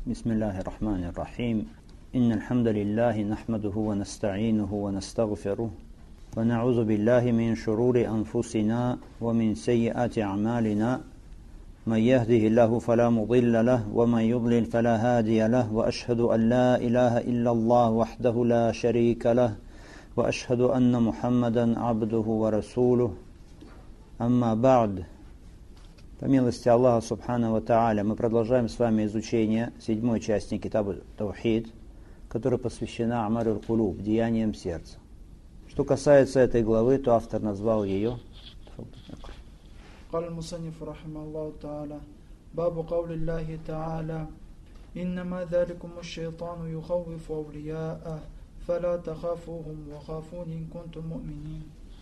بسم الله الرحمن الرحيم إن الحمد لله نحمده ونستعينه ونستغفره ونعوذ بالله من شرور أنفسنا ومن سيئات أعمالنا من يهده الله فلا مضل له ومن يضلل فلا هادي له وأشهد أن لا إله إلا الله وحده لا شريك له وأشهد أن محمدا عبده ورسوله أما بعد. По милости Аллаха Субхану ва Тааля, мы продолжаем с вами изучение 7 части Китаба Таухид, которая посвящена Амалюль Кулуб, деяниям сердца. Что касается этой главы, то автор назвал ее قال المصنف رحمه الله تعالى باب قول الله تعالى إنما ذلكم الشيطان يخوف أولياءه فلا تخافوهم وخافون إن كنتم مؤمنين.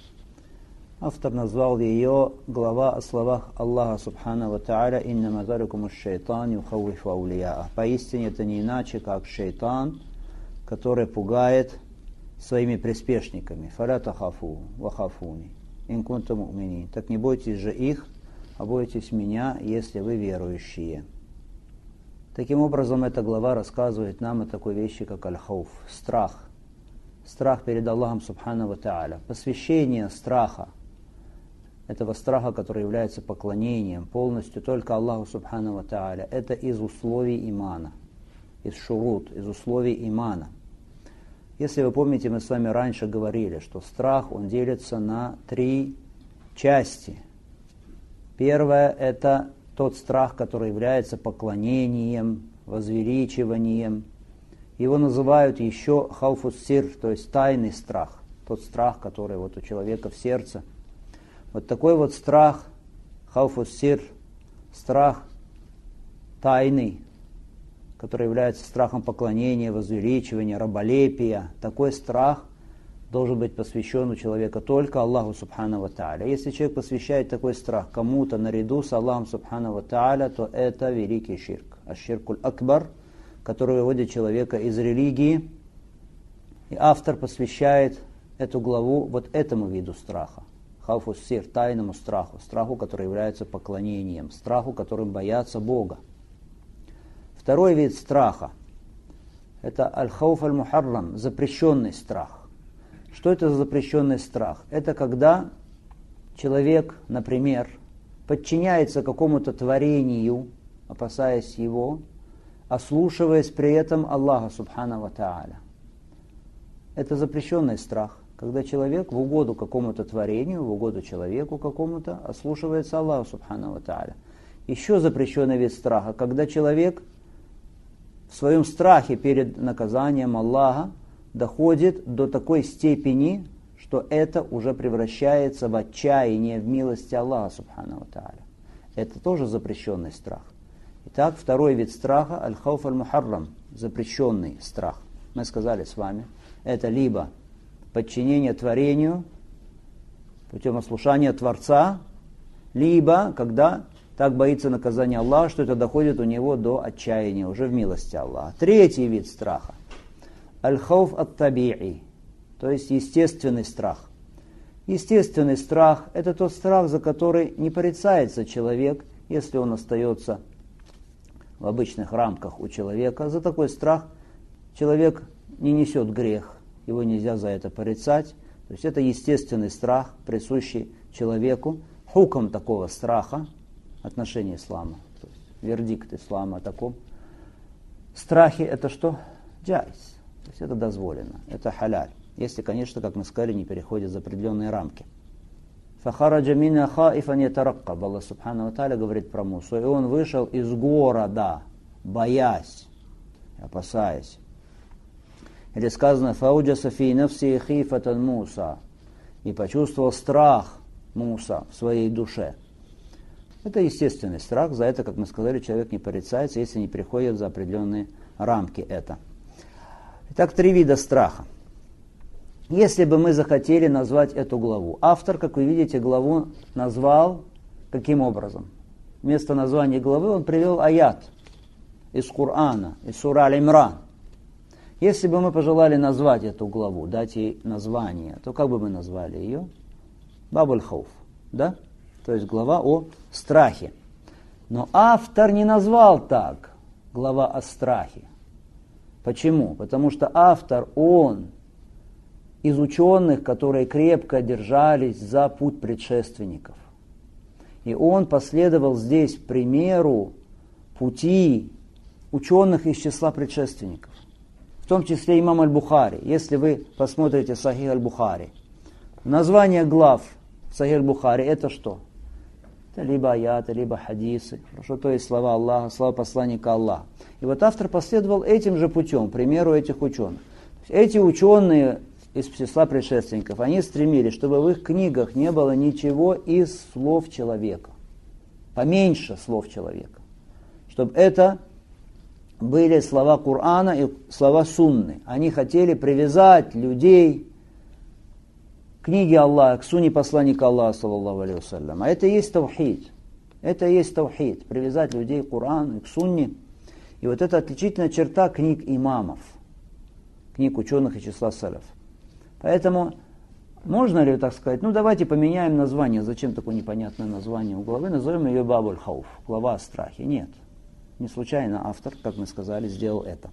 Автор назвал ее глава о словах Аллаха Субхану ва Тааля «Иннама заликуму шайтан юхауифу аулияа». Поистине это не иначе, как шайтан, который пугает своими приспешниками. «Фаля тахафу ва хафуни ин кунтум му'минин». Так не бойтесь же их, а бойтесь меня, если вы верующие. Таким образом, эта глава рассказывает нам о такой вещи, как аль-хауф, страх. Страх перед Аллахом Субхану ва Тааля. Посвящение страха. Этого страха, который является поклонением полностью только Аллаху Субхану ва Тааля. Это из условий имана, из шурут, из условий имана. Если вы помните, мы с вами раньше говорили, что страх, он делится на 3 части. Первое – это тот страх, который является поклонением, возвеличиванием. Его называют еще хауфус-сир, то есть тайный страх. Тот страх, который вот у человека в сердце. Вот такой вот страх, хауфус-сир, страх тайный, который является страхом поклонения, возвеличивания, раболепия. Такой страх должен быть посвящен у человека только Аллаху Субхану ва Тааля. Если человек посвящает такой страх кому-то наряду с Аллахом Субхану ва Тааля, то это великий ширк. Аш-ширкуль акбар, который выводит человека из религии. И автор посвящает эту главу вот этому виду страха. Хауфус-сир, тайному страху, страху, который является поклонением, страху, которым боятся Бога. Второй вид страха – это аль-хауф аль-мухаррам, запрещенный страх. Что это за запрещенный страх? Это когда человек, например, подчиняется какому-то творению, опасаясь его, ослушиваясь при этом Аллаха Субхану ва Тааля. Это запрещенный страх, когда человек в угоду какому-то творению, в угоду человеку какому-то ослушивается Аллаха Субхану ва Тааля. Еще запрещенный вид страха, когда человек в своем страхе перед наказанием Аллаха доходит до такой степени, что это уже превращается в отчаяние в милости Аллаха Субхану ва Тааля. Это тоже запрещенный страх. Итак, второй вид страха, аль-хауф аль-мухаррам, запрещенный страх. Мы сказали с вами, это либо подчинение творению путем ослушания Творца, либо когда так боится наказания Аллаха, что это доходит у него до отчаяния, уже в милости Аллаха. Третий вид страха, аль-хауф ат-таби'i, то есть естественный страх. Естественный страх – это тот страх, за который не порицается человек, если он остается в обычных рамках у человека. За такой страх человек не несет грех, его нельзя за это порицать. То есть это естественный страх, присущий человеку. Хукм такого страха, отношение ислама, то есть вердикт ислама о таком страхе, это что? Джайз, то есть это дозволено, это халяль. Если, конечно, как мы сказали, не переходит за определенные рамки. Фахараджа мина хаифан ятараккаб. Аллах Субхану ва Тааля говорит про Мусу. И он вышел из города, боясь, опасаясь. Или сказано, фауджаса фи нафси хифатан Муса. И почувствовал страх Муса в своей душе. Это естественный страх. За это, как мы сказали, человек не порицается, если не переходит за определенные рамки это. Итак, 3 вида страха. Если бы мы захотели назвать эту главу, автор, как вы видите, главу назвал каким образом? Вместо названия главы он привел аят из Корана, из сура Аль-Имран. Если бы мы пожелали назвать эту главу, дать ей название, то как бы мы назвали ее? Бабуль хауф, да? То есть глава о страхе. Но автор не назвал так. глава о страхе. Почему? Потому что автор, он из ученых, которые крепко держались за путь предшественников. И он последовал здесь примеру пути ученых из числа предшественников. В том числе имам Аль-Бухари. Если вы посмотрите Сахих Аль-Бухари, название глав Сахих Аль-Бухари это что? Это либо аяты, либо хадисы. Хорошо, то есть слова Аллаха, слова посланника Аллаха. И вот автор последовал этим же путем, примеру этих ученых. Эти ученые из числа предшественников, они стремились, чтобы в их книгах не было ничего из слов человека. Поменьше слов человека. Чтобы это были слова Корана и слова Сунны. Они хотели привязать людей к книге Аллаха, к сунне посланника Аллаха, саллаллаху алейхи вассалям. А это и есть тавхид. Это и есть тавхид. Привязать людей к Корану и к сунне. И вот это отличительная черта книг имамов, книг ученых из числа салаф. Поэтому можно ли так сказать, давайте поменяем название. Зачем такое непонятное название у главы? Назовем ее Бабуль Хауф, глава о страхе. Нет. Не случайно автор, как мы сказали, сделал это.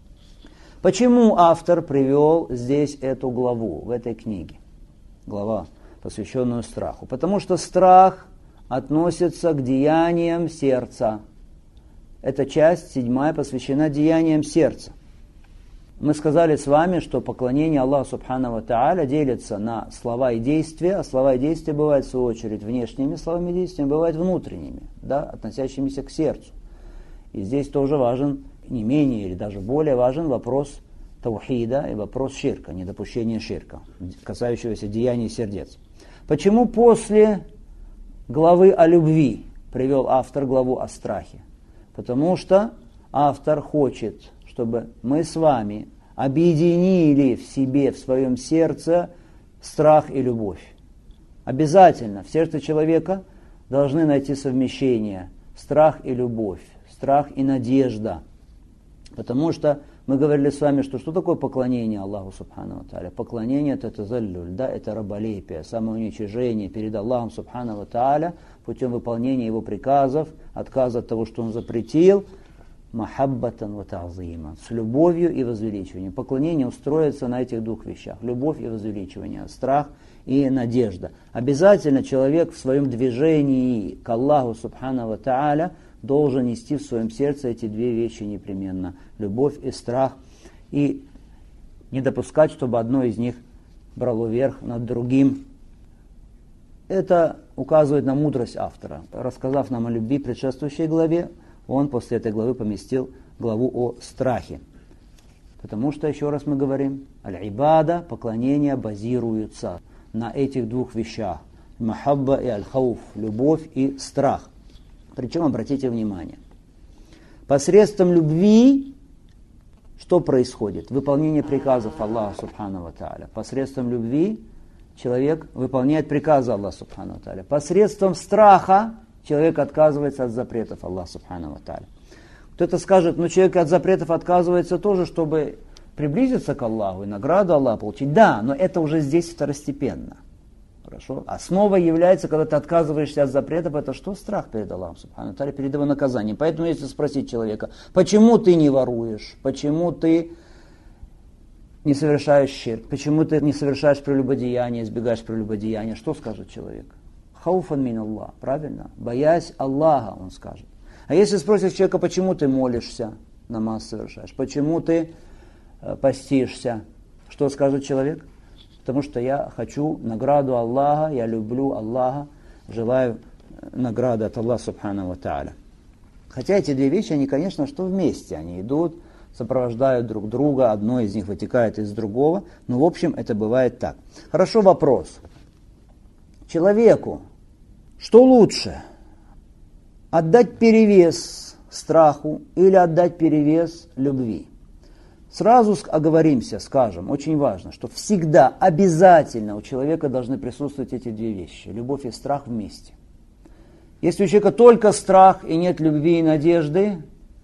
Почему автор привел здесь эту главу, в этой книге? Глава, посвященную страху. Потому что страх относится к деяниям сердца. Эта часть, 7, посвящена деяниям сердца. Мы сказали с вами, что поклонение Аллаху Субхану ва Тааля делится на слова и действия, а слова и действия бывают, в свою очередь, внешними словами и действиями, бывают внутренними, относящимися к сердцу. И здесь тоже важен, не менее или даже более важен вопрос таухида и вопрос ширка, недопущения ширка, касающегося деяний сердец. Почему после главы о любви привел автор главу о страхе? Потому что автор хочет, чтобы мы с вами объединили в себе, в своем сердце страх и любовь. Обязательно в сердце человека должны найти совмещение страх и любовь, страх и надежда. Потому что мы говорили с вами, что такое поклонение Аллаху Субхану ва Тааля? Поклонение это тазаллюль, это раболепие, самоуничижение перед Аллахом Субхану ва Тааля путем выполнения Его приказов, отказа от того, что Он запретил, махаббатан ва та'зиман, с любовью и возвеличиванием. Поклонение устроится на этих двух вещах. Любовь и возвеличивание, страх и надежда. Обязательно человек в своем движении к Аллаху Субхану ва Тааля должен нести в своем сердце эти две вещи непременно. Любовь и страх. И не допускать, чтобы одно из них брало верх над другим. Это указывает на мудрость автора. Рассказав нам о любви в предшествующей главе, он после этой главы поместил главу о страхе. Потому что, еще раз мы говорим, аль-ибада, поклонение базируются на этих двух вещах. Махабба и аль-хауф, любовь и страх. Причем, обратите внимание, посредством любви что происходит? Выполнение приказов Аллаха Субхану ва Тааля. Посредством любви человек выполняет приказы Аллаха Субхану ва Тааля. Посредством страха человек отказывается от запретов Аллаха Субхану ва Тааля. Кто-то скажет, человек от запретов отказывается тоже, чтобы приблизиться к Аллаху и награду Аллаха получить. Да, но это уже здесь второстепенно. Хорошо? Основой является, когда ты отказываешься от запретов, это что? Страх перед Аллахом Субхану ва Тааля, перед Его наказанием. Поэтому если спросить человека, почему ты не воруешь, почему ты не совершаешь ширк, почему ты не совершаешь прелюбодеяние, избегаешь прелюбодеяния, что скажет человек? Хауфан мин Аллах, правильно? Боясь Аллаха, он скажет. А если спросишь человека, почему ты молишься, намаз совершаешь, почему ты постишься, что скажет человек? Потому что я хочу награду Аллаха, я люблю Аллаха, желаю награды от Аллаха Субхану ва Тааля. Хотя эти две вещи, они, конечно, что вместе, они идут, сопровождают друг друга, одно из них вытекает из другого, но в общем это бывает так. Хорошо, вопрос. Человеку что лучше? Отдать перевес страху или отдать перевес любви? Сразу оговоримся, скажем, очень важно, что всегда, обязательно у человека должны присутствовать эти две вещи. Любовь и страх вместе. Если у человека только страх и нет любви и надежды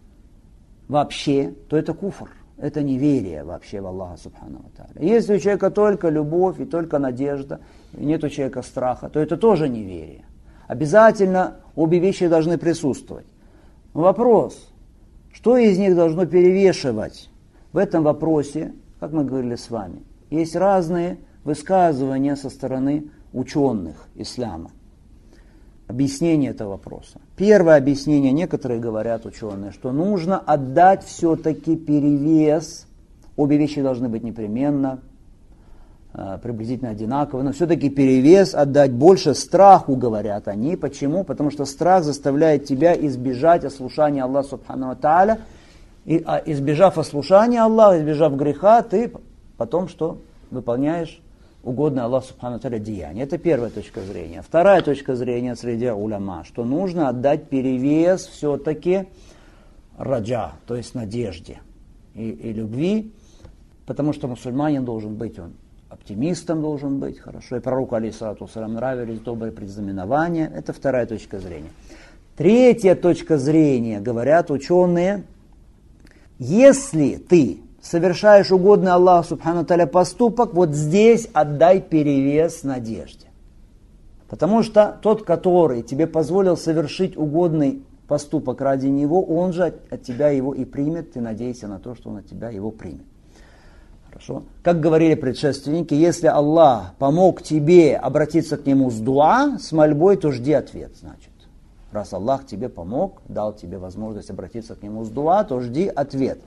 вообще, то это куфр. Это неверие вообще в Аллаха Субхану ва Тааля. Если у человека только любовь и только надежда, и нет у человека страха, то это тоже неверие. Обязательно обе вещи должны присутствовать. Но вопрос, Что из них должно перевешивать? В этом вопросе, как мы говорили с вами, есть разные высказывания со стороны ученых ислама. Объяснение этого вопроса. Первое объяснение, некоторые говорят, ученые, что нужно отдать все-таки перевес. Обе вещи должны быть непременно приблизительно одинаковые, но все-таки перевес отдать больше страху, говорят они. Почему? Потому что страх заставляет тебя избежать ослушания Аллаха Субхану ва Тааля. И избежав ослушания Аллаха, избежав греха, ты потом что? Выполняешь угодное Аллаху Субхану ва Тааля деяние. Это первая точка зрения. Вторая точка зрения среди уляма, что нужно отдать перевес все-таки раджа, то есть надежде и любви, потому что мусульманин должен быть, он оптимистом должен быть, хорошо. И пророку, алейхиссалату вассалям, нравились добрые предзнаменования. Это вторая точка зрения. Третья точка зрения, говорят ученые, если ты совершаешь угодный Аллаху Субхану ва Тааля поступок, вот здесь отдай перевес надежде. Потому что тот, который тебе позволил совершить угодный поступок ради него, он же от тебя его и примет. Ты надейся на то, что он от тебя его примет. Хорошо? Как говорили предшественники, если Аллах помог тебе обратиться к Нему с дуа, с мольбой, то жди ответ, значит. Раз Аллах тебе помог, дал тебе возможность обратиться к Нему с дуа, то жди ответ.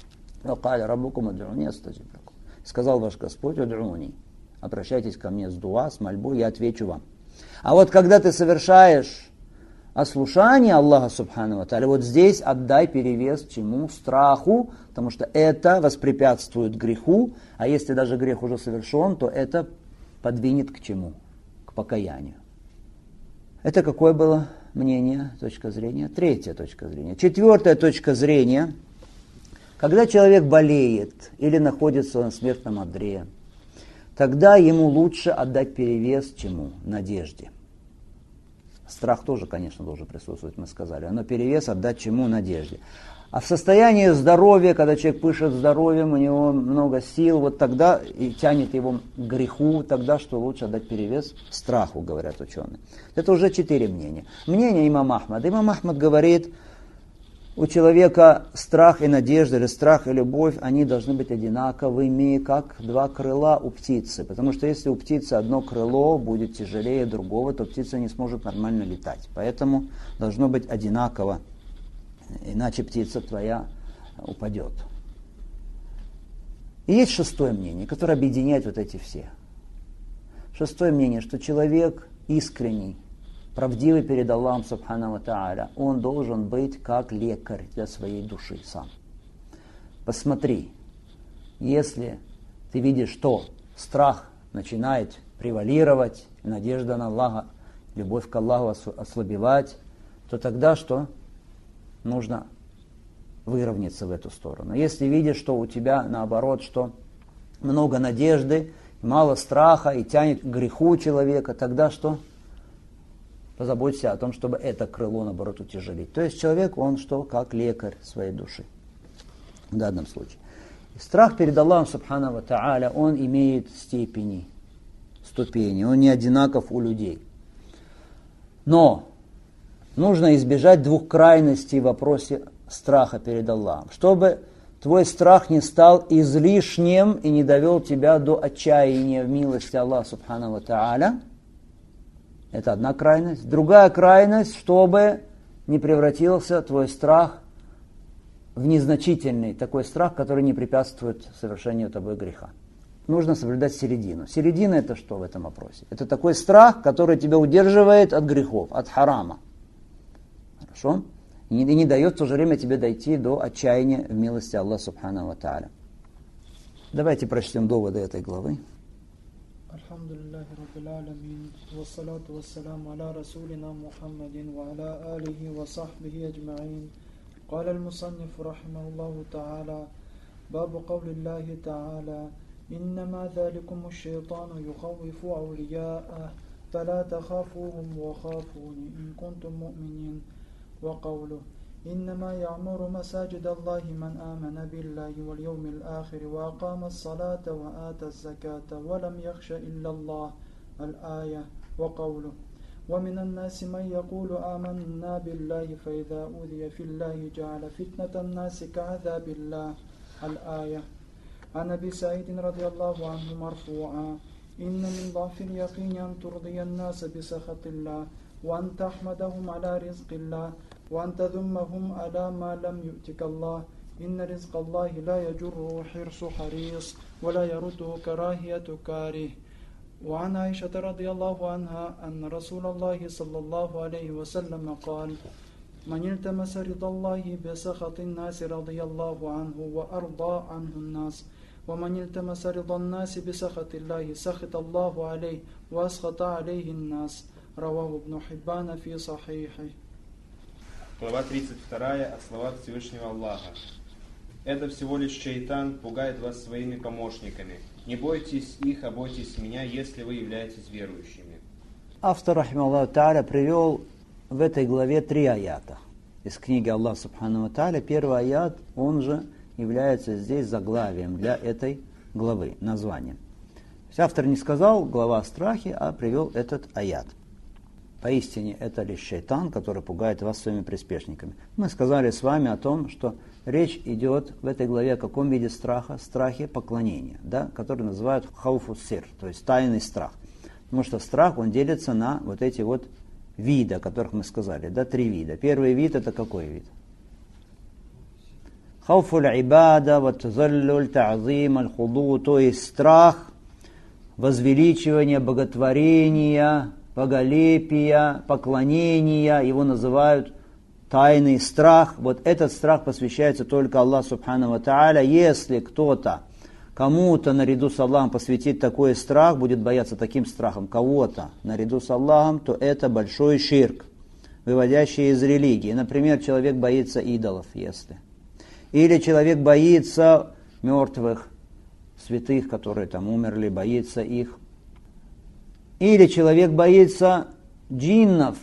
Сказал ваш Господь, обращайтесь ко мне с дуа, с мольбой, я отвечу вам. А вот когда ты совершаешь ослушание Аллаха Субхану ва Тааля, вот здесь отдай перевес чему? Страху, потому что это воспрепятствует греху, а если даже грех уже совершен, то это подвинет к чему? К покаянию. Это какое было мнение, точка зрения? Третья точка зрения. Четвертая точка зрения. Когда человек болеет или находится на смертном одре, тогда ему лучше отдать перевес чему? Надежде. Страх тоже, конечно, должен присутствовать, мы сказали. Но перевес отдать чему? Надежде. А в состоянии здоровья, когда человек пышет здоровьем, у него много сил, вот тогда и тянет его к греху, тогда что лучше отдать перевес? Страху, говорят ученые. Это уже 4 мнения. Мнение имама Ахмада. Имам Ахмад говорит, у человека страх и надежда, или страх и любовь, они должны быть одинаковыми, как 2 крыла у птицы. Потому что если у птицы одно крыло будет тяжелее другого, то птица не сможет нормально летать. Поэтому должно быть одинаково, иначе птица твоя упадет. И есть 6-е мнение, которое объединяет вот эти все. 6-е мнение, что человек искренний, правдивый перед Аллахом Субхану ва Тааля, он должен быть как лекарь для своей души сам. Посмотри, если ты видишь, что страх начинает превалировать, надежда на Аллаха, любовь к Аллаху ослабевать, то тогда что? Нужно выровняться в эту сторону. Если видишь, что у тебя наоборот, что много надежды, мало страха и тянет к греху человека, тогда что? Позаботься о том, чтобы это крыло, наоборот, утяжелить. То есть человек, он что? Как лекарь своей души. В данном случае. И страх перед Аллахом Субхану ва Тааля, он имеет ступени. Он не одинаков у людей. Но нужно избежать 2 крайностей в вопросе страха перед Аллахом. Чтобы твой страх не стал излишним и не довел тебя до отчаяния в милости Аллаха Субхану ва Тааля. Это одна крайность. Другая крайность, чтобы не превратился твой страх в незначительный такой страх, который не препятствует совершению тобой греха. Нужно соблюдать середину. Середина это что в этом вопросе? Это такой страх, который тебя удерживает от грехов, от харама. Хорошо? И не дает в то же время тебе дойти до отчаяния в милости Аллаха Субхану ва Тааля. Давайте прочтем доводы этой главы. الحمد لله رب العالمين والصلاة والسلام على رسولنا محمد وعلى آله وصحبه أجمعين. قال المصنف رحمه الله تعالى: باب قول الله تعالى: إنما ذلكم الشيطان يخوف أولياءه فلا تخافوهم وخافون إن كنتم مؤمنين. وقوله: إنما يعمر مساجد الله من آمن بالله واليوم الآخر وأقام الصلاة وآتى الزكاة ولم يخش إلا الله. الآية. وقوله: ومن الناس من يقول آمنا بالله فإذا أوذي في الله جعل فتنة الناس كعذاب الله. الآية. عن أبي سعيد رضي الله عنه مرفوعا: إن من ضعف اليقين أن ترضي الناس بسخط الله، وأن تحمدهم على رزق الله، وأن تذمهم على ما لم يؤتك الله. إن رزق الله لا يجره حرص حريص، ولا يرده كراهية كاره. وعن عائشة رضي الله عنها أن رسول الله صلى الله عليه وسلم قال: من التمس رضا الله بسخط الناس رضي الله عنه وأرضى عنه الناس، ومن التمس رضا الناس بسخط الله سخط الله عليه وأسخط عليه الناس. رواه ابن حبان في صحيحه. Глава 32 о словах Всевышнего Аллаха. Это всего лишь шайтан пугает вас своими помощниками. Не бойтесь их, а бойтесь меня, если вы являетесь верующими. Автор, рахималлаху тааля, привел в этой главе 3 аята из книги Аллаха субхану тааля. Первый аят, он же является здесь заглавием для этой главы, названием. То есть автор не сказал глава о страхе, а привел этот аят. Поистине это лишь шайтан, который пугает вас своими приспешниками. Мы сказали с вами о том, что речь идет в этой главе о каком виде страха? Страхе поклонения, да, который называют хауфу сир, то есть тайный страх. Потому что страх, он делится на вот эти вот виды, о которых мы сказали, да, 3 вида. Первый вид — это какой вид? Хауфу аль-ибада, ва тазаллюль, та'зим, аль-худу, то есть страх возвеличивания, боготворения, боголепия, поклонения, его называют тайный страх. Вот этот страх посвящается только Аллаху субхану ва тааля. Если кто-то кому-то наряду с Аллахом посвятит такой страх, будет бояться таким страхом кого-то наряду с Аллахом, то это большой ширк, выводящий из религии. Например, человек боится идолов, если. Или человек боится мертвых, святых, которые там умерли, боится их. Или человек боится джиннов,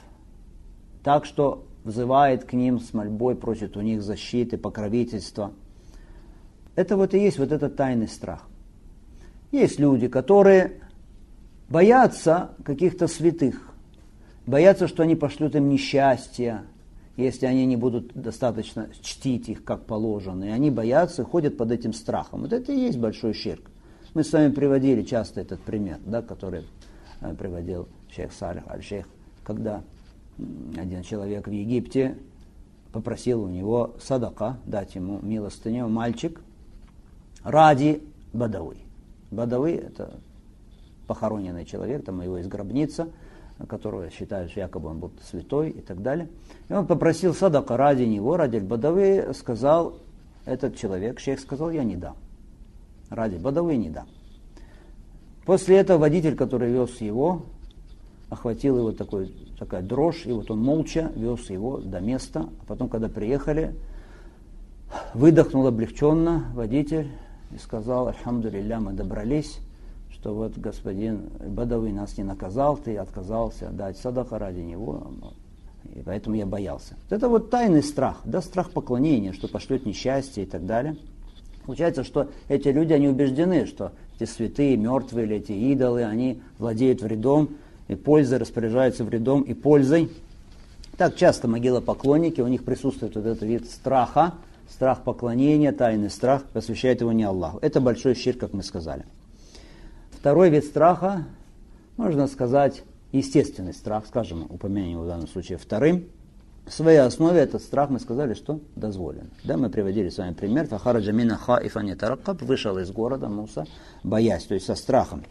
так что взывает к ним с мольбой, просит у них защиты, покровительства. Это вот и есть вот этот тайный страх. Есть люди, которые боятся каких-то святых, боятся, что они пошлют им несчастье, если они не будут достаточно чтить их как положено. И они боятся и ходят под этим страхом. Вот это и есть большой ширк. Мы с вами приводили часто этот пример, да, который приводил шейх Салих аль-Шейх, когда один человек в Египте попросил у него садака, дать ему милостыню, мальчик, ради бадавы. Бадавы — это похороненный человек, там его из гробницы, которого считают, что якобы он был святой и так далее. И он попросил садака ради него, ради бадавы. Сказал этот человек, шейх сказал: я не дам. Ради бадавы не дам. После этого водитель, который вез его, охватил его такая дрожь, и вот он молча вез его до места. А потом, когда приехали, выдохнул облегченно водитель и сказал: альхамдулилля, мы добрались, что вот господин бадавы нас не наказал, ты отказался дать садака ради него, и поэтому я боялся. Это вот тайный страх, да, страх поклонения, что пошлет несчастье и так далее. Получается, что эти люди, они убеждены, что эти святые, мертвые или эти идолы, они владеют вредом и пользой, распоряжаются вредом и пользой. Так часто могилопоклонники, у них присутствует вот этот вид страха, страх поклонения, тайный страх, посвящает его не Аллаху. Это большой ширк, как мы сказали. Второй вид страха, можно сказать, естественный страх, скажем, упомянем его в данном случае вторым. В своей основе этот страх, мы сказали, что дозволен. Да, мы приводили с вами пример. Фахараджа мина хаифан ятараккаб, вышел из города Муса, боясь, то есть со страхом.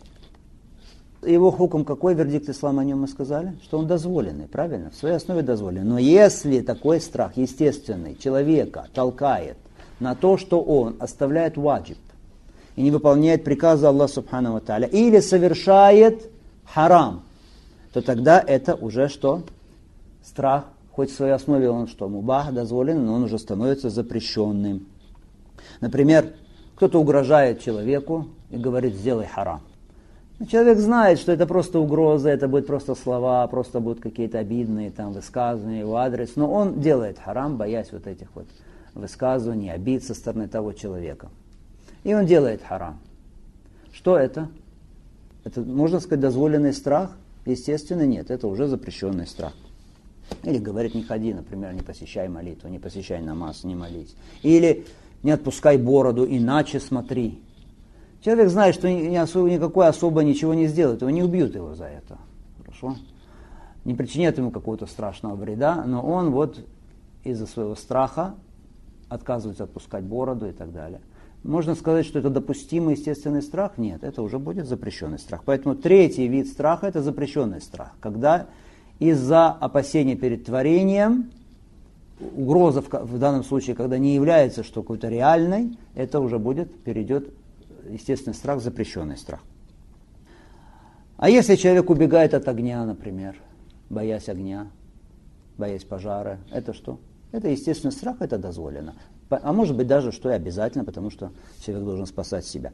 Его хукм какой, вердикт ислама о нем мы сказали? Что он дозволенный, правильно? В своей основе дозволенный. Но если такой страх естественный человека толкает на то, что он оставляет ваджиб и не выполняет приказы Аллаха субхану ва тааля, или совершает харам, то тогда это уже что? Страх. Хоть в своей основе он что? Мубах, дозволенный, но он уже становится запрещенным. Например, кто-то угрожает человеку и говорит: сделай харам. Но человек знает, что это просто угроза, это будут просто слова, просто будут какие-то обидные там высказывания в его адрес, но он делает харам, боясь вот этих вот высказываний, обид со стороны того человека. И он делает харам. Что это? Это, можно сказать, дозволенный страх, естественно, нет, это уже запрещенный страх. Или говорит, не ходи, например, не посещай молитву, не посещай намаз, не молись. Или не отпускай бороду, иначе смотри. Человек знает, что никакой особо ничего не сделает, его не убьют его за это. Хорошо? Не причинят ему какого-то страшного вреда, но он вот из-за своего страха отказывается отпускать бороду и так далее. Можно сказать, что это допустимый естественный страх? Нет, это уже будет запрещенный страх. Поэтому третий вид страха – это запрещенный страх. Когда из-за опасения перед творением, угроза в данном случае, когда не является что какой-то реальной, это уже перейдет естественный страх, запрещенный страх. А если человек убегает от огня, например, боясь огня, боясь пожара, это что? Это естественный страх, это дозволено. А может быть даже, что и обязательно, потому что человек должен спасать себя.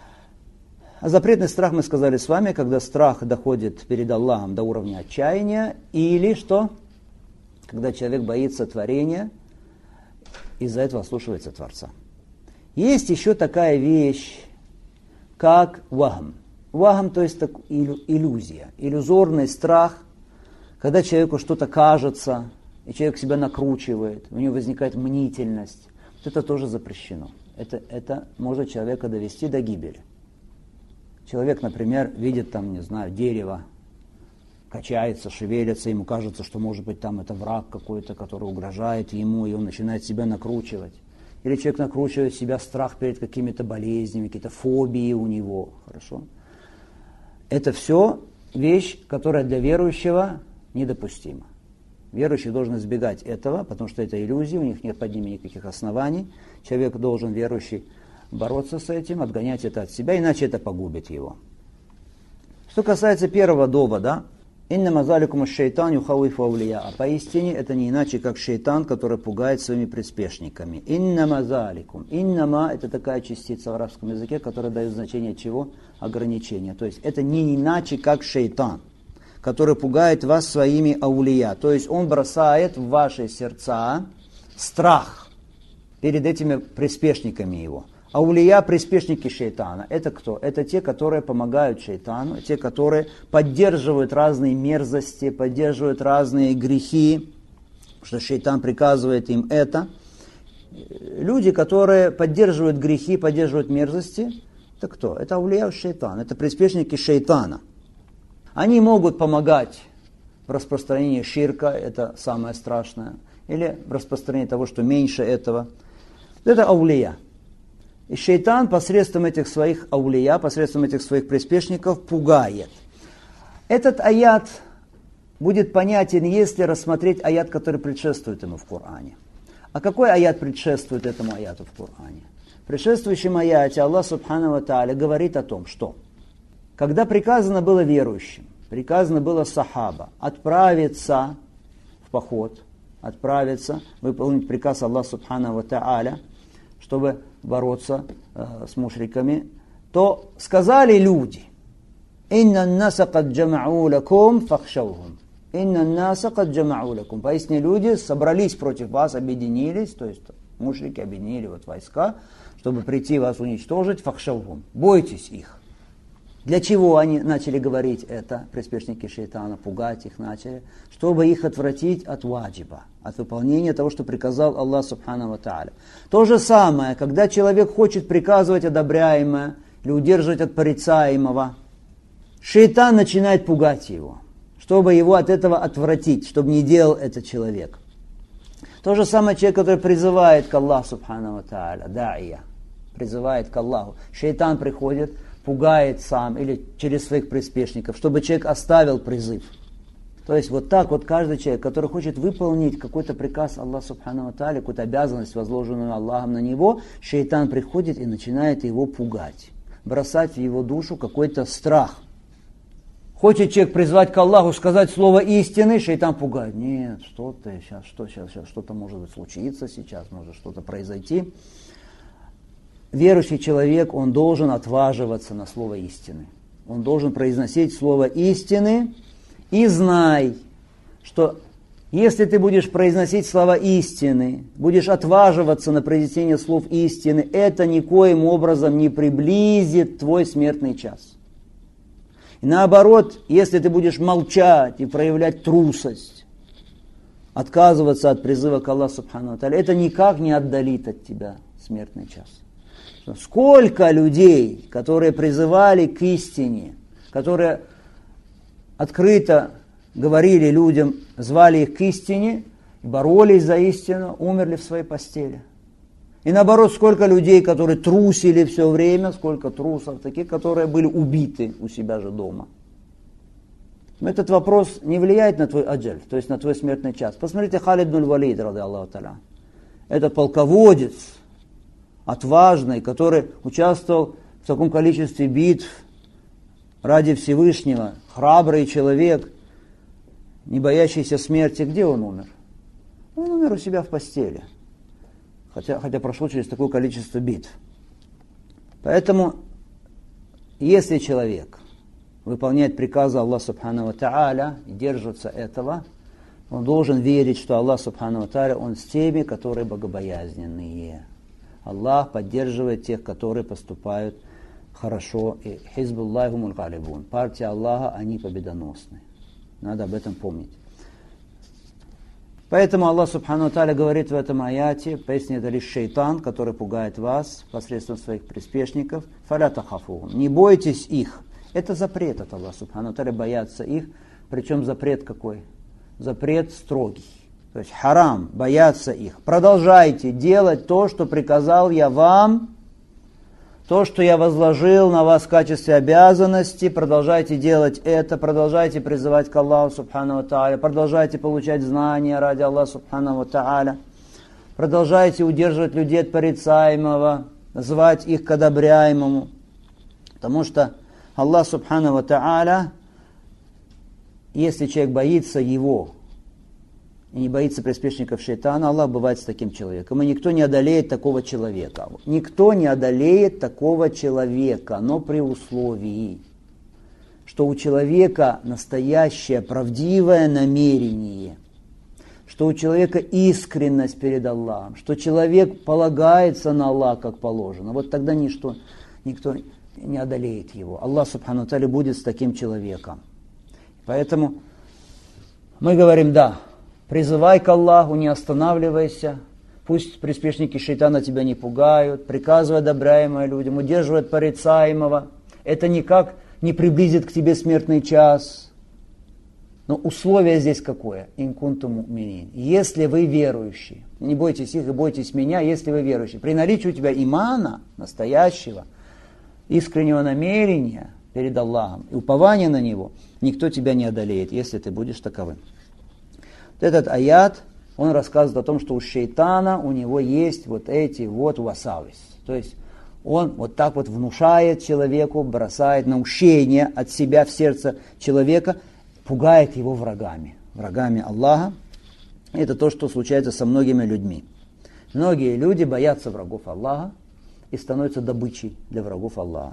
А запретный страх мы сказали с вами, когда страх доходит перед Аллахом до уровня отчаяния, или что? Когда человек боится творения, из-за этого ослушивается Творца. Есть еще такая вещь, как вахм. Вахм, то есть иллюзия, иллюзорный страх, когда человеку что-то кажется, и человек себя накручивает, у него возникает мнительность. Вот это тоже запрещено. Это может человека довести до гибели. Человек, например, видит там, не знаю, дерево, качается, шевелится, ему кажется, что может быть там это враг какой-то, который угрожает ему, и он начинает себя накручивать. Или человек накручивает себя страх перед какими-то болезнями, какие-то фобии у него. Хорошо? Это все вещь, которая для верующего недопустима. Верующий должен избегать этого, потому что это иллюзии, у них нет под ними никаких оснований. Человек должен, верующий, бороться с этим, отгонять это от себя, иначе это погубит его. Что касается первого довода, «Иннама заликум аш-шайтан юхаввифу аулияа». Поистине это не иначе, как шайтан, который пугает своими приспешниками. «Иннама заликум». «Иннама» – это такая частица в арабском языке, которая дает значение чего? Ограничения. То есть это не иначе, как шайтан, который пугает вас своими аулия. То есть он бросает в ваши сердца страх перед этими приспешниками его. Аулия, приспешники шайтана. Это кто? Это те, которые помогают шайтану, те, которые поддерживают разные мерзости, поддерживают разные грехи, что шайтан приказывает им это. Люди, которые поддерживают грехи, поддерживают мерзости, это кто? Это аулия шайтана, это приспешники шайтана. Они могут помогать в распространении ширка, это самое страшное, или в распространении того, что меньше этого. Это аулия. И шайтан посредством этих своих аулия, посредством этих своих приспешников пугает. Этот аят будет понятен, если рассмотреть аят, который предшествует ему в Коране. А какой аят предшествует этому аяту в Коране? В предшествующем аяте Аллах Субхану ва Тааля говорит о том, что когда приказано было верующим, приказано было сахаба отправиться в поход, отправиться, выполнить приказ Аллаха Субхану ва Тааля, чтобы бороться с мушриками, то сказали люди: «Инна ан-наса кад джама'у лакум фахшавхум». «Инна ан-наса кад джама'у лакум». Поистине люди собрались против вас, объединились, то есть мушрики объединили войска, чтобы прийти вас уничтожить, фахшавхум. Бойтесь их. Для чего они начали говорить это, приспешники шайтана, пугать их начали? Чтобы их отвратить от ваджиба, от выполнения того, что приказал Аллах Субхану ва Тааля. То же самое, когда человек хочет приказывать одобряемое или удерживать от порицаемого, шайтан начинает пугать его, чтобы его от этого отвратить, чтобы не делал это человек. То же самое человек, который призывает к Аллаху Субхану ва Тааля, да'ия, призывает к Аллаху. Шайтан приходит, пугает сам или через своих приспешников, чтобы человек оставил призыв. То есть вот так вот каждый человек, который хочет выполнить какой-то приказ Аллаха Субхану ва Тааля, какую-то обязанность, возложенную Аллахом на него, шайтан приходит и начинает его пугать, бросать в его душу какой-то страх. Хочет человек призвать к Аллаху, сказать слово истины, шайтан пугает. Нет, сейчас что-то может быть случиться сейчас, может что-то произойти. Верующий человек, он должен отваживаться на слово истины. Он должен произносить слово истины. И знай, что если ты будешь произносить слова истины, будешь отваживаться на произнесение слов истины, это никоим образом не приблизит твой смертный час. И наоборот, если ты будешь молчать и проявлять трусость, отказываться от призыва к Аллаху Субхану ва Тааля, это никак не отдалит от тебя смертный час. Сколько людей, которые призывали к истине, которые открыто говорили людям, звали их к истине, боролись за истину, умерли в своей постели. И наоборот, сколько людей, которые трусили все время, сколько трусов, таких, которые были убиты у себя же дома. Но этот вопрос не влияет на твой аджаль, то есть на твой смертный час. Посмотрите, Халид ибн Валид, ради Аллаху та'аля. Это полководец, отважный, который участвовал в таком количестве битв ради Всевышнего, храбрый человек, не боящийся смерти. Где он умер? Он умер у себя в постели. Хотя прошло через такое количество битв. Поэтому, если человек выполняет приказы Аллаха Субхану ва Тааля и держится этого, он должен верить, что Аллах Субхану ва Тааля, Он с теми, которые богобоязненные. Аллах поддерживает тех, которые поступают хорошо. И хизбуллахи гумуль галибун. Партия Аллаха, они победоносны. Надо об этом помнить. Поэтому Аллах Субхану ва Тааля говорит в этом аяте, поясни, это лишь шейтан, который пугает вас посредством своих приспешников. Фаля тахафун. Не бойтесь их. Это запрет от Аллаха Субхану ва Тааля, бояться их. Причем запрет какой? Запрет строгий. То есть харам, бояться их. Продолжайте делать то, что приказал я вам, то, что я возложил на вас в качестве обязанности, продолжайте делать это, продолжайте призывать к Аллаху Субхану ва Тааля, продолжайте получать знания ради Аллаха Субхану ва Тааля, продолжайте удерживать людей от порицаемого, звать их к одобряемому. Потому что Аллах Субхану ва Тааля, если человек боится его и не боится приспешников шейтана, Аллах бывает с таким человеком. И никто не одолеет такого человека. Никто не одолеет такого человека, но при условии, что у человека настоящее, правдивое намерение, что у человека искренность перед Аллахом, что человек полагается на Аллаха как положено. Вот тогда никто не одолеет его. Аллах Субхану ва Тааля будет с таким человеком. Поэтому мы говорим, да, призывай к Аллаху, не останавливайся, пусть приспешники шейтана тебя не пугают, приказывай одобряемое людям, удерживай от порицаемого. Это никак не приблизит к тебе смертный час. Но условие здесь какое? Ин кунтум му'минин. Если вы верующие, не бойтесь их и бойтесь меня, если вы верующие. При наличии у тебя имана, настоящего, искреннего намерения перед Аллахом и упования на Него, никто тебя не одолеет, если ты будешь таковым. Этот аят, он рассказывает о том, что у шейтана, у него есть вот эти вот васавис. То есть он вот так вот внушает человеку, бросает наущение от себя в сердце человека, пугает его врагами Аллаха. Это то, что случается со многими людьми. Многие люди боятся врагов Аллаха и становятся добычей для врагов Аллаха.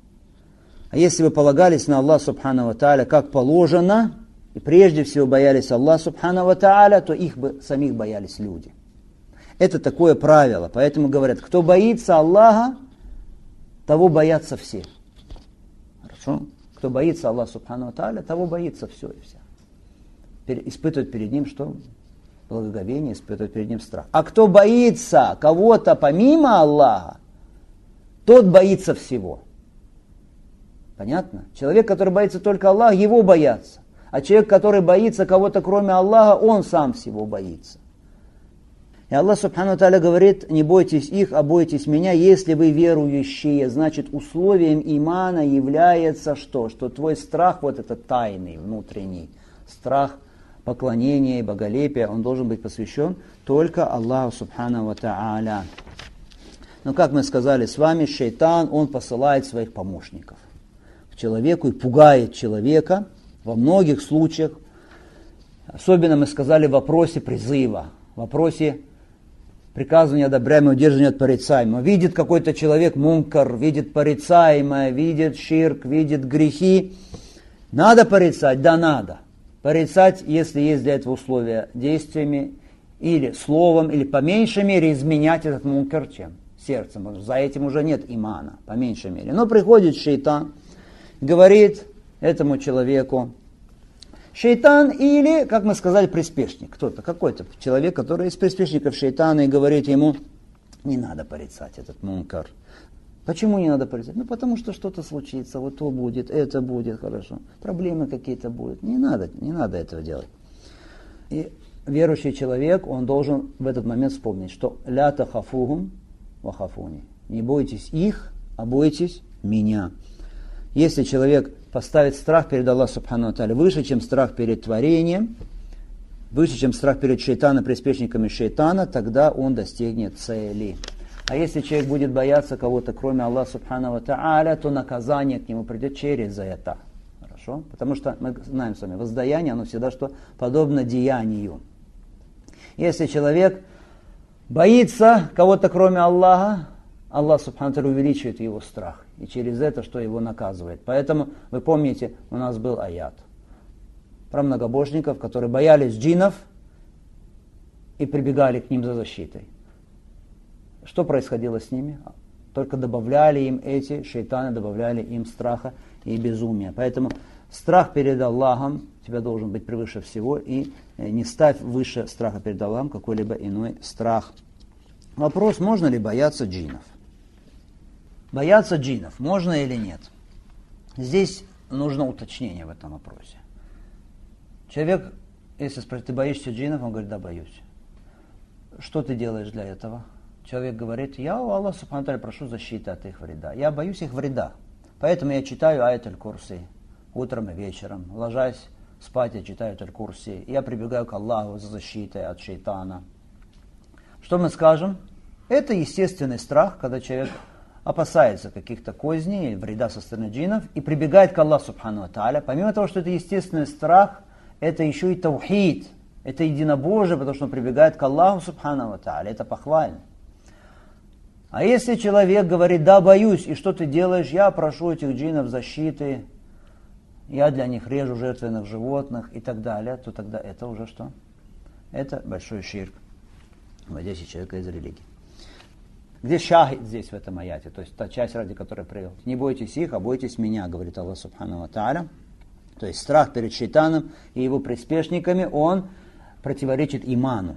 А если вы полагались на Аллаха Субхану ва Тааля как положено, и прежде всего боялись Аллаха Субхану ва Тааля, то их бы самих боялись люди. Это такое правило. Поэтому говорят, кто боится Аллаха, того боятся все. Хорошо? Кто боится Аллаха Субхану ва Тааля, того боится все и вся. Испытывает перед ним что? Благоговение, испытывает перед ним страх. А кто боится кого-то помимо Аллаха, тот боится всего. Понятно? Человек, который боится только Аллаха, его боятся. А человек, который боится кого-то кроме Аллаха, он сам всего боится. И Аллах Субхану ва Тааля говорит, не бойтесь их, а бойтесь меня, если вы верующие. Значит, условием имана является что? Что твой страх, вот этот тайный, внутренний, страх поклонения и боголепия, он должен быть посвящен только Аллаху Субхану ва Тааля. Но как мы сказали с вами, шейтан, он посылает своих помощников к человеку и пугает человека во многих случаях. Особенно мы сказали в вопросе призыва, в вопросе приказывания одобряемого, удерживания от порицаемого. Видит какой-то человек мункар, видит порицаемое, видит ширк, видит грехи. Надо порицать? Да, надо. Порицать, если есть для этого условия, действиями или словом, или по меньшей мере изменять этот мункар чем? Сердцем. За этим уже нет имана, по меньшей мере. Но приходит шейтан, говорит, этому человеку шейтан или, как мы сказали, приспешник. Кто-то, какой-то человек, который из приспешников шейтана и говорит ему, не надо порицать этот мункар. Почему не надо порицать? Ну, потому что что-то случится, вот то будет, это будет, хорошо. Проблемы какие-то будут. Не надо этого делать. И верующий человек, он должен в этот момент вспомнить, что ля тахафугум ва хафуни. Не бойтесь их, а бойтесь меня. Если человек поставит страх перед Аллахом Субхану ва Тааля выше, чем страх перед творением, выше, чем страх перед шейтаном, приспешниками шейтана, тогда он достигнет цели. А если человек будет бояться кого-то, кроме Аллаха Субхану ва Тааля, то наказание к нему придет через это. Хорошо? Потому что мы знаем с вами, воздаяние, оно всегда что? Подобно деянию. Если человек боится кого-то, кроме Аллаха, Аллах Субхану ва Тааля увеличивает его страх. И через это, что его наказывает. Поэтому, вы помните, у нас был аят про многобожников, которые боялись джиннов и прибегали к ним за защитой. Что происходило с ними? Только добавляли им эти шейтаны, добавляли им страха и безумия. Поэтому страх перед Аллахом у тебя должен быть превыше всего, и не ставь выше страха перед Аллахом какой-либо иной страх. Вопрос, можно ли бояться джиннов? Бояться джиннов, можно или нет? Здесь нужно уточнение в этом вопросе. Человек, если спросит, ты боишься джиннов, он говорит, да, боюсь. Что ты делаешь для этого? Человек говорит, я у Аллаха Субхану ва Тааля прошу защиты от их вреда. Я боюсь их вреда. Поэтому я читаю аят аль-Курси утром и вечером. Ложась спать, я читаю аят аль-Курси. Я прибегаю к Аллаху за защитой от шейтана. Что мы скажем? Это естественный страх, когда человек опасается каких-то козней, вреда со стороны джиннов и прибегает к Аллаху Субхану ва Тааля. Помимо того, что это естественный страх, это еще и таухид. Это единобожие, потому что он прибегает к Аллаху Субхану ва Тааля. Это похвально. А если человек говорит, да, боюсь, и что ты делаешь? Я прошу этих джиннов защиты, я для них режу жертвенных животных и так далее, то тогда это уже что? Это большой ширк, выводящий человека из религии. Где шахид здесь в этом аяте? То есть та часть, ради которой привел. Не бойтесь их, а бойтесь меня, говорит Аллах Субхану ва Тааля. То есть страх перед шейтаном и его приспешниками, он противоречит иману.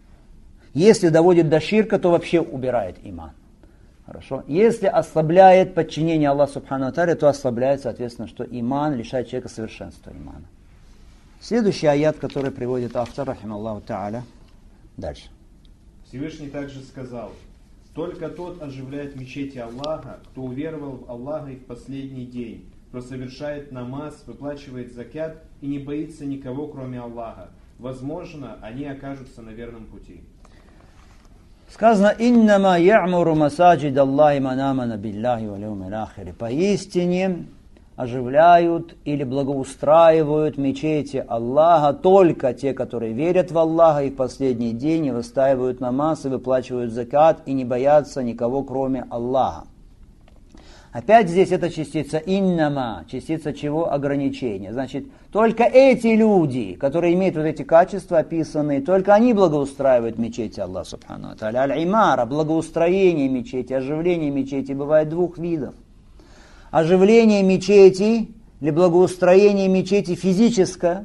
Если доводит до ширка, то вообще убирает иман. Хорошо? Если ослабляет подчинение Аллаху Субхану ва Тааля, то ослабляет, соответственно, что иман лишает человека совершенства имана. Следующий аят, который приводит автор, рахималлаху Тааля. Дальше. Всевышний также сказал, только тот оживляет мечети Аллаха, кто уверовал в Аллаха и в последний день, кто совершает намаз, выплачивает закят и не боится никого, кроме Аллаха. Возможно, они окажутся на верном пути. Сказано, «Иннама я'муру масаджид Аллахи ман амана биллахи вал яумил ахири». Поистине оживляют или благоустраивают мечети Аллаха только те, которые верят в Аллаха и в последний день, и выстаивают намаз, и выплачивают закат, и не боятся никого, кроме Аллаха. Опять здесь эта частица «иннама», частица чего? Ограничения. Значит, только эти люди, которые имеют вот эти качества описанные, только они благоустраивают мечети Аллаха Субхану ва Тааля. Аль-имара, благоустроение мечети, оживление мечети бывает двух видов. Оживление мечети или благоустроение мечети физическое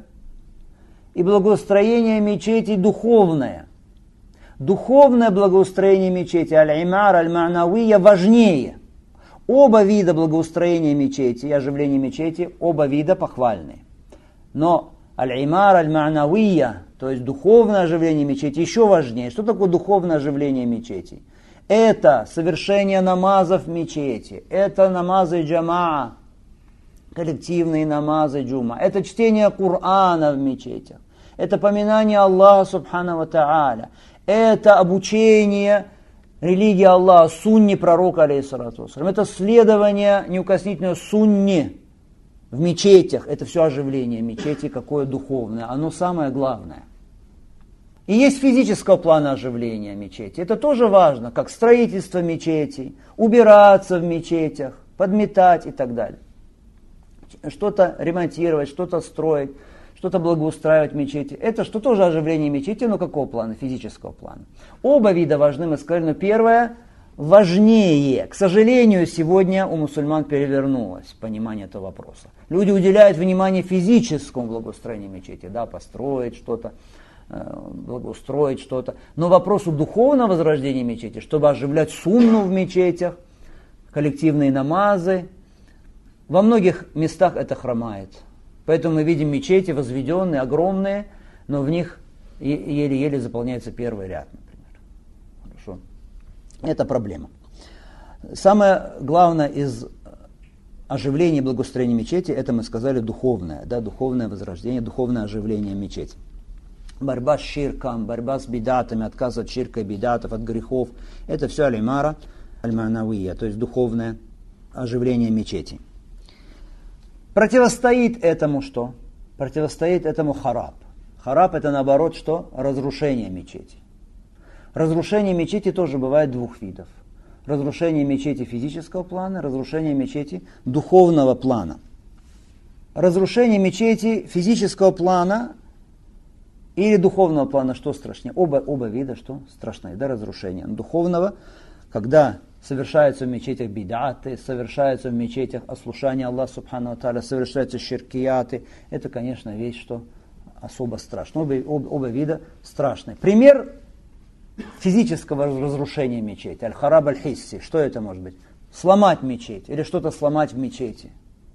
и благоустроение мечети духовное. Духовное благоустроение мечети, аль-имара, аль-ма'навия, важнее. Оба вида благоустроения мечети и оживления мечети, оба вида похвальные. Но аль-имара, аль-ма'навия, то есть духовное оживление мечети, еще важнее. Что такое духовное оживление мечети? Это совершение намазов в мечети, это намазы джамаа, коллективные намазы джума, это чтение Корана в мечетях, это поминание Аллаха Субхану ва Тааля, это обучение религии Аллаха, сунне пророка, алейхиссалату вассалям, это следование неукоснительно сунне в мечетях, это все оживление мечети, какое духовное, оно самое главное. И есть физического плана оживления мечети. Это тоже важно, как строительство мечетей, убираться в мечетях, подметать и так далее. Что-то ремонтировать, что-то строить, что-то благоустраивать в мечети. Это что тоже оживление мечети, но какого плана? Физического плана. Оба вида важны, мы сказали, но первое важнее. К сожалению, сегодня у мусульман перевернулось понимание этого вопроса. Люди уделяют внимание физическому благоустроению мечети, да, построить что-то, благоустроить что-то. Но вопросу духовного возрождения мечети, чтобы оживлять сунну в мечетях, коллективные намазы, во многих местах это хромает. Поэтому мы видим мечети возведенные, огромные, но в них еле-еле заполняется первый ряд, например. Хорошо. Это проблема. Самое главное из оживления и благоустроения мечети, это мы сказали духовное, да, духовное возрождение, духовное оживление мечети. Борьба с ширком, борьба с бидатами, отказ от ширка и бидатов, от грехов. Это все аль-имара аль-манавия, то есть духовное оживление мечети. Противостоит этому что? Противостоит этому хараб. Хараб это наоборот что? Разрушение мечети. Разрушение мечети тоже бывает двух видов. Разрушение мечети физического плана, разрушение мечети духовного плана. Разрушение мечети физического плана или духовного плана, что страшнее? Оба вида, что страшнее, да, разрушение. Духовного, когда совершаются в мечетях бидаты, совершаются в мечетях ослушания Аллаха Субхану ва Тааля, совершаются ширкияты. Это, конечно, вещь, что особо страшно. Оба вида страшные. Пример физического разрушения мечети. Аль-хараб аль-хисси. Что это может быть? Сломать мечеть или что-то сломать в мечети.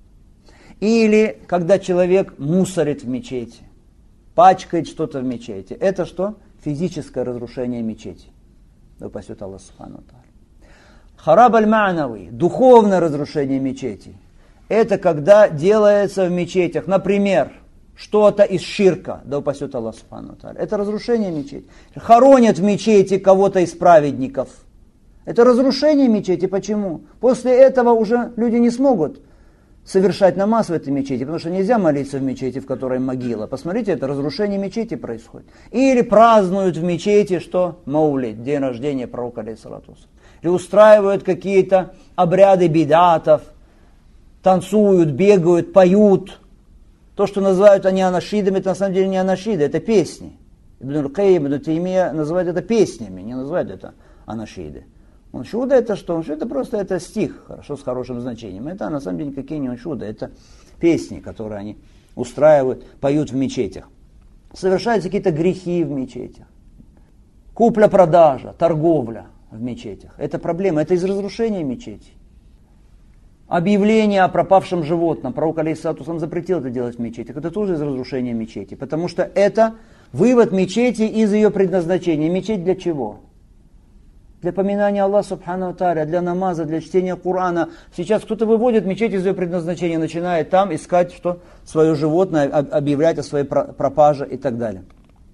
Или когда человек мусорит в мечети, пачкает что-то в мечети. Это что? Физическое разрушение мечети. Да упасет Аллах Субхану ва Тааля. Хараб аль-ма'нави, духовное разрушение мечети. Это когда делается в мечетях, например, что-то из ширка, да упасет Аллах Субхану ва Тааля. Это разрушение мечети. Хоронят в мечети кого-то из праведников. Это разрушение мечети. Почему? После этого уже люди не смогут совершать намаз в этой мечети, потому что нельзя молиться в мечети, в которой могила. Посмотрите, это разрушение мечети происходит. Или празднуют в мечети, что? Маулид, день рождения пророка, алейхиссалату вассалам. Или устраивают какие-то обряды бидатов, танцуют, бегают, поют. То, что называют они анашидами, это на самом деле не анашиды, это песни. Ибн аль-Кайим, Ибн Таймия называют это песнями, не называют это анашиды. Уншуда это что? Уншуда просто это стих, хорошо, с хорошим значением. Это на самом деле никакие не уншуды, это песни, которые они устраивают, поют в мечетях. Совершаются какие-то грехи в мечетях. Купля-продажа, торговля в мечетях. Это проблема, это из разрушения мечети. Объявление о пропавшем животном. Пророк алейхиссалату вассалам запретил это делать в мечетях. Это тоже из разрушения мечети. Потому что это вывод мечети из ее предназначения. Мечеть для чего? Для поминания Аллаха Субхану ва Тааля, для намаза, для чтения Корана. Сейчас кто-то выводит мечеть из ее предназначения, начинает там искать что? Свое животное, объявлять о своей пропаже и так далее.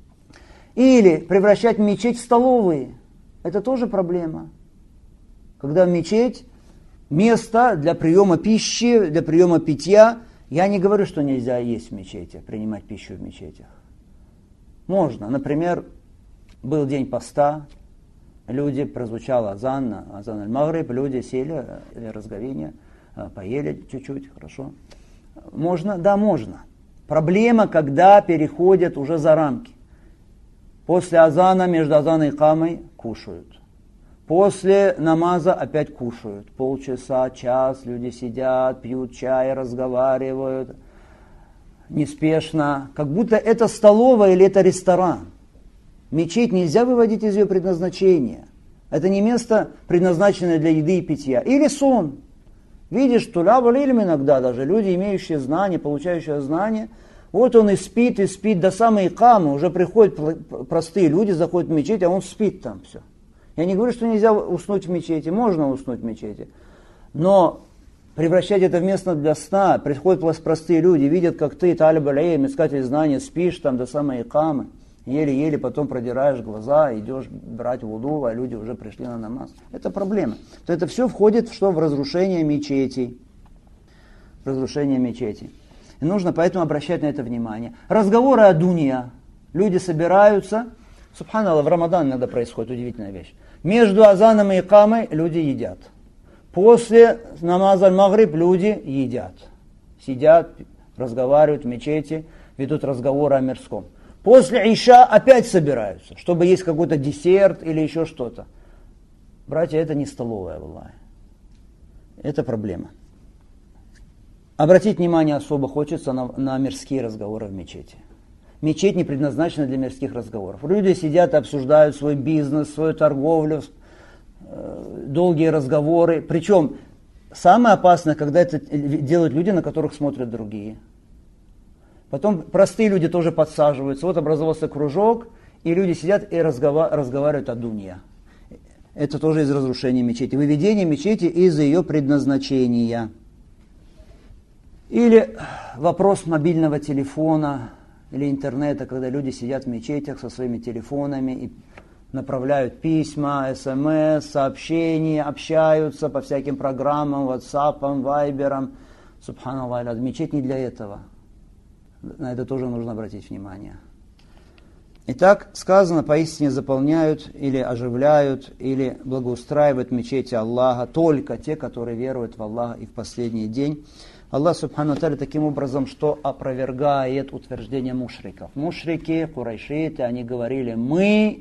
Или превращать мечеть в столовые. Это тоже проблема. Когда мечеть место для приема пищи, для приема питья. Я не говорю, что нельзя есть в мечети, принимать пищу в мечетях. Можно. Например, был день поста, люди, прозвучал азан аль-Магриб, люди сели, или разговение, поели чуть-чуть, хорошо. Можно? Да, можно. Проблема, когда переходят уже за рамки. После азана, между азаном и икамой кушают. После намаза опять кушают. Полчаса, час, люди сидят, пьют чай, разговаривают. Неспешно. Как будто это столовая или это ресторан. Мечеть нельзя выводить из ее предназначения. Это не место, предназначенное для еды и питья. Или сон. Видишь, туляб аль-илм иногда даже люди, имеющие знания, получающие знания, вот он и спит до самой икамы. Уже приходят простые люди, заходят в мечеть, а он спит там все. Я не говорю, что нельзя уснуть в мечети, можно уснуть в мечети, но превращать это в место для сна, приходят простые люди, видят, как ты, талиб аль-илм, искатель знаний, спишь там до самой икамы, еле-еле потом продираешь глаза, идешь брать вуду, а люди уже пришли на намаз. Это проблема. То это все входит в разрушение мечетей. Разрушение мечетей. И нужно поэтому обращать на это внимание. Разговоры о дунья. Люди собираются. Субханаллах, в Рамадан иногда происходит удивительная вещь. Между азаном и икамой люди едят. После намаза аль-Магриб люди едят. Сидят, разговаривают в мечети, ведут разговоры о мирском. После иша опять собираются, чтобы есть какой-то десерт или еще что-то. Братья, это не столовая, валлахи. Это проблема. Обратить внимание особо хочется на мирские разговоры в мечети. Мечеть не предназначена для мирских разговоров. Люди сидят и обсуждают свой бизнес, свою торговлю, долгие разговоры. Причем самое опасное, когда это делают люди, на которых смотрят другие. Потом простые люди тоже подсаживаются. Вот образовался кружок, и люди сидят и разговаривают о дунья. Это тоже из разрушения мечети. Выведение мечети из ее предназначения. Или вопрос мобильного телефона или интернета, когда люди сидят в мечетях со своими телефонами и направляют письма, смс, сообщения, общаются по всяким программам, WhatsApp, Viber. Субханаллах, мечеть не для этого. На это тоже нужно обратить внимание. Итак, сказано, поистине заполняют или оживляют, или благоустраивают мечети Аллаха только те, которые веруют в Аллаха и в последний день. Аллах Субхану ва Тааля таким образом, что опровергает утверждение мушриков. Мушрики, курайшиты, они говорили, мы,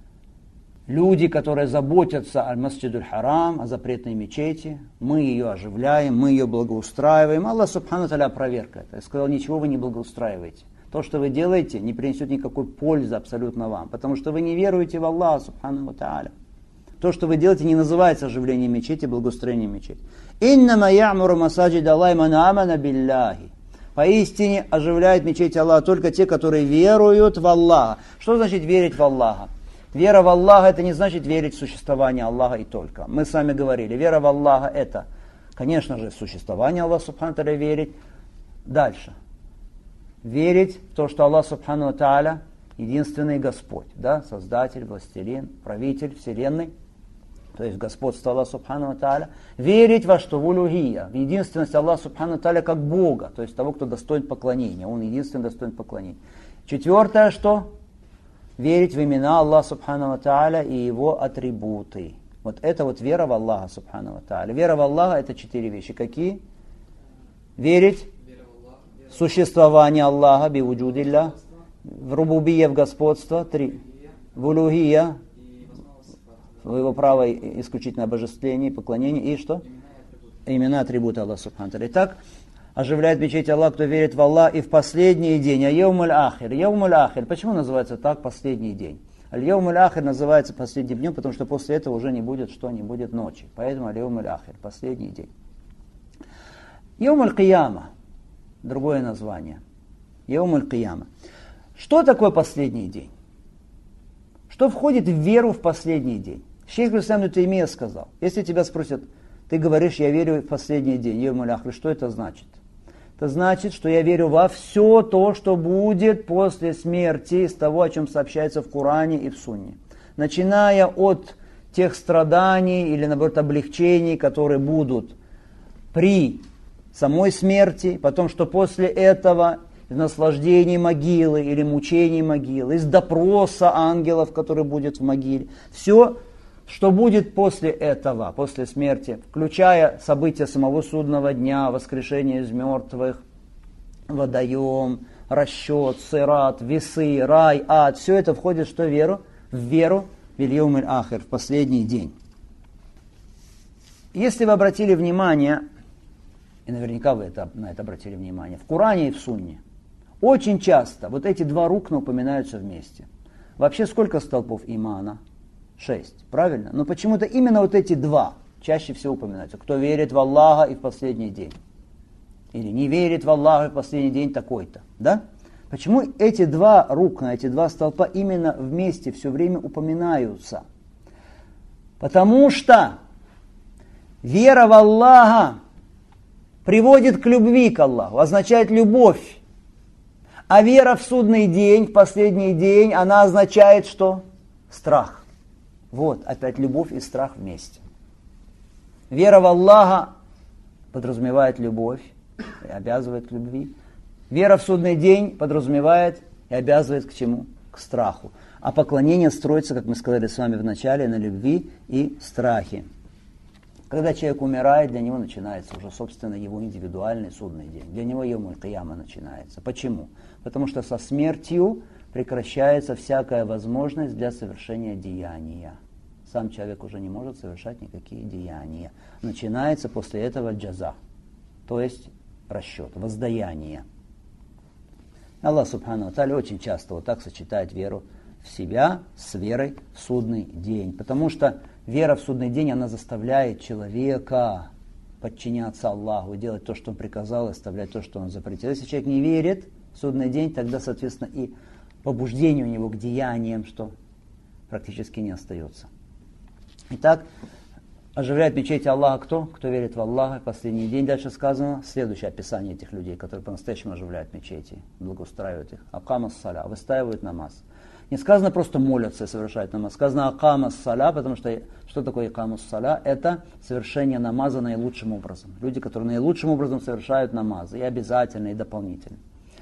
люди, которые заботятся о Масджидуль Харам, о запретной мечети, мы ее оживляем, мы ее благоустраиваем. Аллах Субхану ва Тааля опроверг это и сказал, ничего вы не благоустраиваете. То, что вы делаете, не принесет никакой пользы абсолютно вам, потому что вы не веруете в Аллаха Субхану ва Тааля. То, что вы делаете, не называется оживлением мечети, благоустроением мечети. «Иннама я'муру масаджид Аллахи ман амана билляхи». Поистине оживляет мечеть Аллаха только те, которые веруют в Аллаха. Что значит верить в Аллаха? Вера в Аллаха это не значит верить в существование Аллаха и только. Мы с вами говорили, вера в Аллаха это, конечно же, в существование Аллаха Субхану ва Тааля верить. Дальше. Верить в то, что Аллах Субхану ва Тааля единственный Господь, да, Создатель, Властелин, Правитель Вселенной. То есть господство Аллаха Субхану ва Тааля, верить во что? В улюхия, в единственность Аллаха Субхану ва Тааля как Бога, то есть того, кто достоин поклонения, Он единственный достоин поклонения. Четвертое, что? Верить в имена Аллаха Субхану ва Тааля и Его атрибуты. Вот это вот вера в Аллаха Субхану ва Тааля. Вера в Аллаха это 4 вещи. Какие? Верить в существование Аллаха, биуджудилля, в рубубия, в господство, 3, в улюхия, в его право исключительное обожествление, поклонение и что? Имена, атрибуты Аллаха Субхану ва Тааля. Итак, оживляет мечеть Аллах, кто верит в Аллах и в последний день. Яумуль ахир. Яумуль ахир. Почему называется так последний день? Аль-Яумуль ахир называется последним днем, потому что после этого уже не будет что? Не будет ночи. Поэтому Аль-Яумуль ахир. Последний день. Яумуль кияма. Другое название. Яумуль кияма. Что такое последний день? Что входит в веру в последний день? Шейх ибн Таймия сказал, если тебя спросят, ты говоришь, я верю в последний день, Яумуль ахир, что это значит? Это значит, что я верю во все то, что будет после смерти, из того, о чем сообщается в Коране и в Сунне. Начиная от тех страданий или, наоборот, облегчений, которые будут при самой смерти, потом, что после этого из наслаждений могилы или мучений могилы, из допроса ангелов, который будет в могиле. Все, что будет после этого, после смерти, включая события самого судного дня, воскрешение из мертвых, водоем, расчет, сират, весы, рай, ад, все это входит что в веру? В веру в Яумуль ахир, в последний день. Если вы обратили внимание, и наверняка вы на это обратили внимание, в Коране и в Сунне, очень часто вот эти два рукна упоминаются вместе. Вообще сколько столпов имана? 6, правильно? Но почему-то именно вот эти два чаще всего упоминаются. Кто верит в Аллаха и в последний день. Или не верит в Аллаха и в последний день такой-то. Да? Почему эти два рукна, эти два столпа именно вместе все время упоминаются? Потому что вера в Аллаха приводит к любви к Аллаху, означает любовь. А вера в судный день, в последний день, она означает что? Страх. Вот, опять любовь и страх вместе. Вера в Аллаха подразумевает любовь и обязывает к любви. Вера в судный день подразумевает и обязывает к чему? К страху. А поклонение строится, как мы сказали с вами в начале, на любви и страхе. Когда человек умирает, для него начинается уже, собственно, его индивидуальный судный день. Для него Яумуль кияма начинается. Почему? Потому что со смертью прекращается всякая возможность для совершения деяния. сам человек уже не может совершать никакие деяния. Начинается после этого джаза, то есть расчет, воздаяние. Аллах Субхану ва Тааля очень часто вот так сочетает веру в себя с верой в судный день. Потому что вера в судный день, она заставляет человека подчиняться Аллаху, делать то, что Он приказал, и оставлять то, что Он запретил. Если человек не верит в судный день, тогда, соответственно, и побуждение у него к деяниям, что практически не остается. Итак, оживляет мечети Аллаха кто? Кто верит в Аллаха. Последний день, дальше сказано, следующее описание этих людей, которые по-настоящему оживляют мечети, благоустраивают их. Акама ссаля, выстаивают намаз. Не сказано просто молятся и совершают намаз. Сказано акама ссаля, потому что что такое акама ссаля? Это совершение намаза наилучшим образом. Люди, которые наилучшим образом совершают намазы, и обязательно, и дополнительно.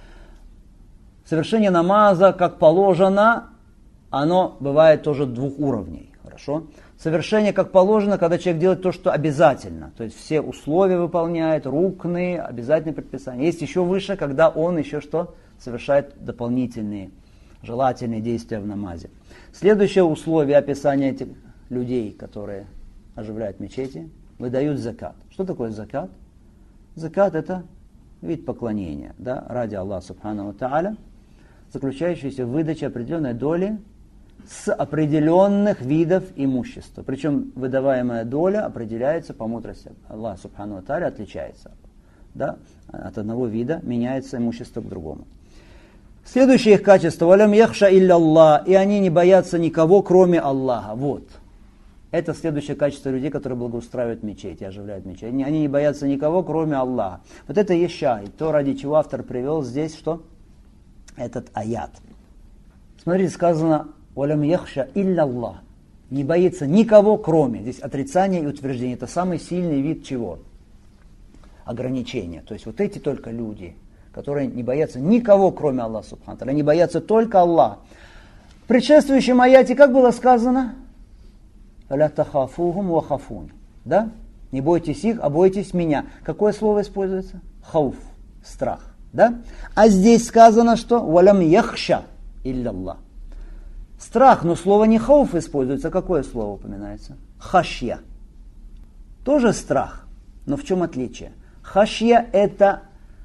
Совершение намаза, как положено, оно бывает тоже двух уровней. Хорошо? Совершение, как положено, когда человек делает то, что обязательно. То есть все условия выполняет, рукные, обязательные предписания. Есть еще выше, когда он еще что? Совершает дополнительные, желательные действия в намазе. Следующее условие описания этих людей, которые оживляют мечети, выдают закат. Что такое закат? Закат — это вид поклонения, да, ради Аллаха Субхану ва Тааля, заключающийся в выдаче определенной доли с определенных видов имущества. Причем выдаваемая доля определяется по мудрости Аллаха Субхану ва Тааля, отличается. Да? От одного вида меняется имущество к другому. Следующее их качество: «Валям яхша илля Аллах», и они не боятся никого, кроме Аллаха. Вот. Это следующее качество людей, которые благоустраивают мечети, оживляют мечети. Они не боятся никого, кроме Аллаха. Вот это есть шахид, то, ради чего автор привел здесь что? Этот аят. Смотрите, сказано «Валям яхша илля Аллах». Не боится никого, кроме. Здесь отрицание и утверждение. Это самый сильный вид чего? Ограничения. То есть вот эти только люди, которые не боятся никого, кроме Аллаха Субхану ва Тааля. Они боятся только Аллаха. В предшествующем аяте как было сказано? «Ля тахафухум ва хафун». Да? Не бойтесь их, а бойтесь меня. Какое слово используется? Хауф. Страх. Да? А здесь сказано, что «Валям яхша илля Аллах». Страх, но слово не хауф используется. Какое слово упоминается? Хашья. Тоже страх. Но в чем отличие? Хашья — это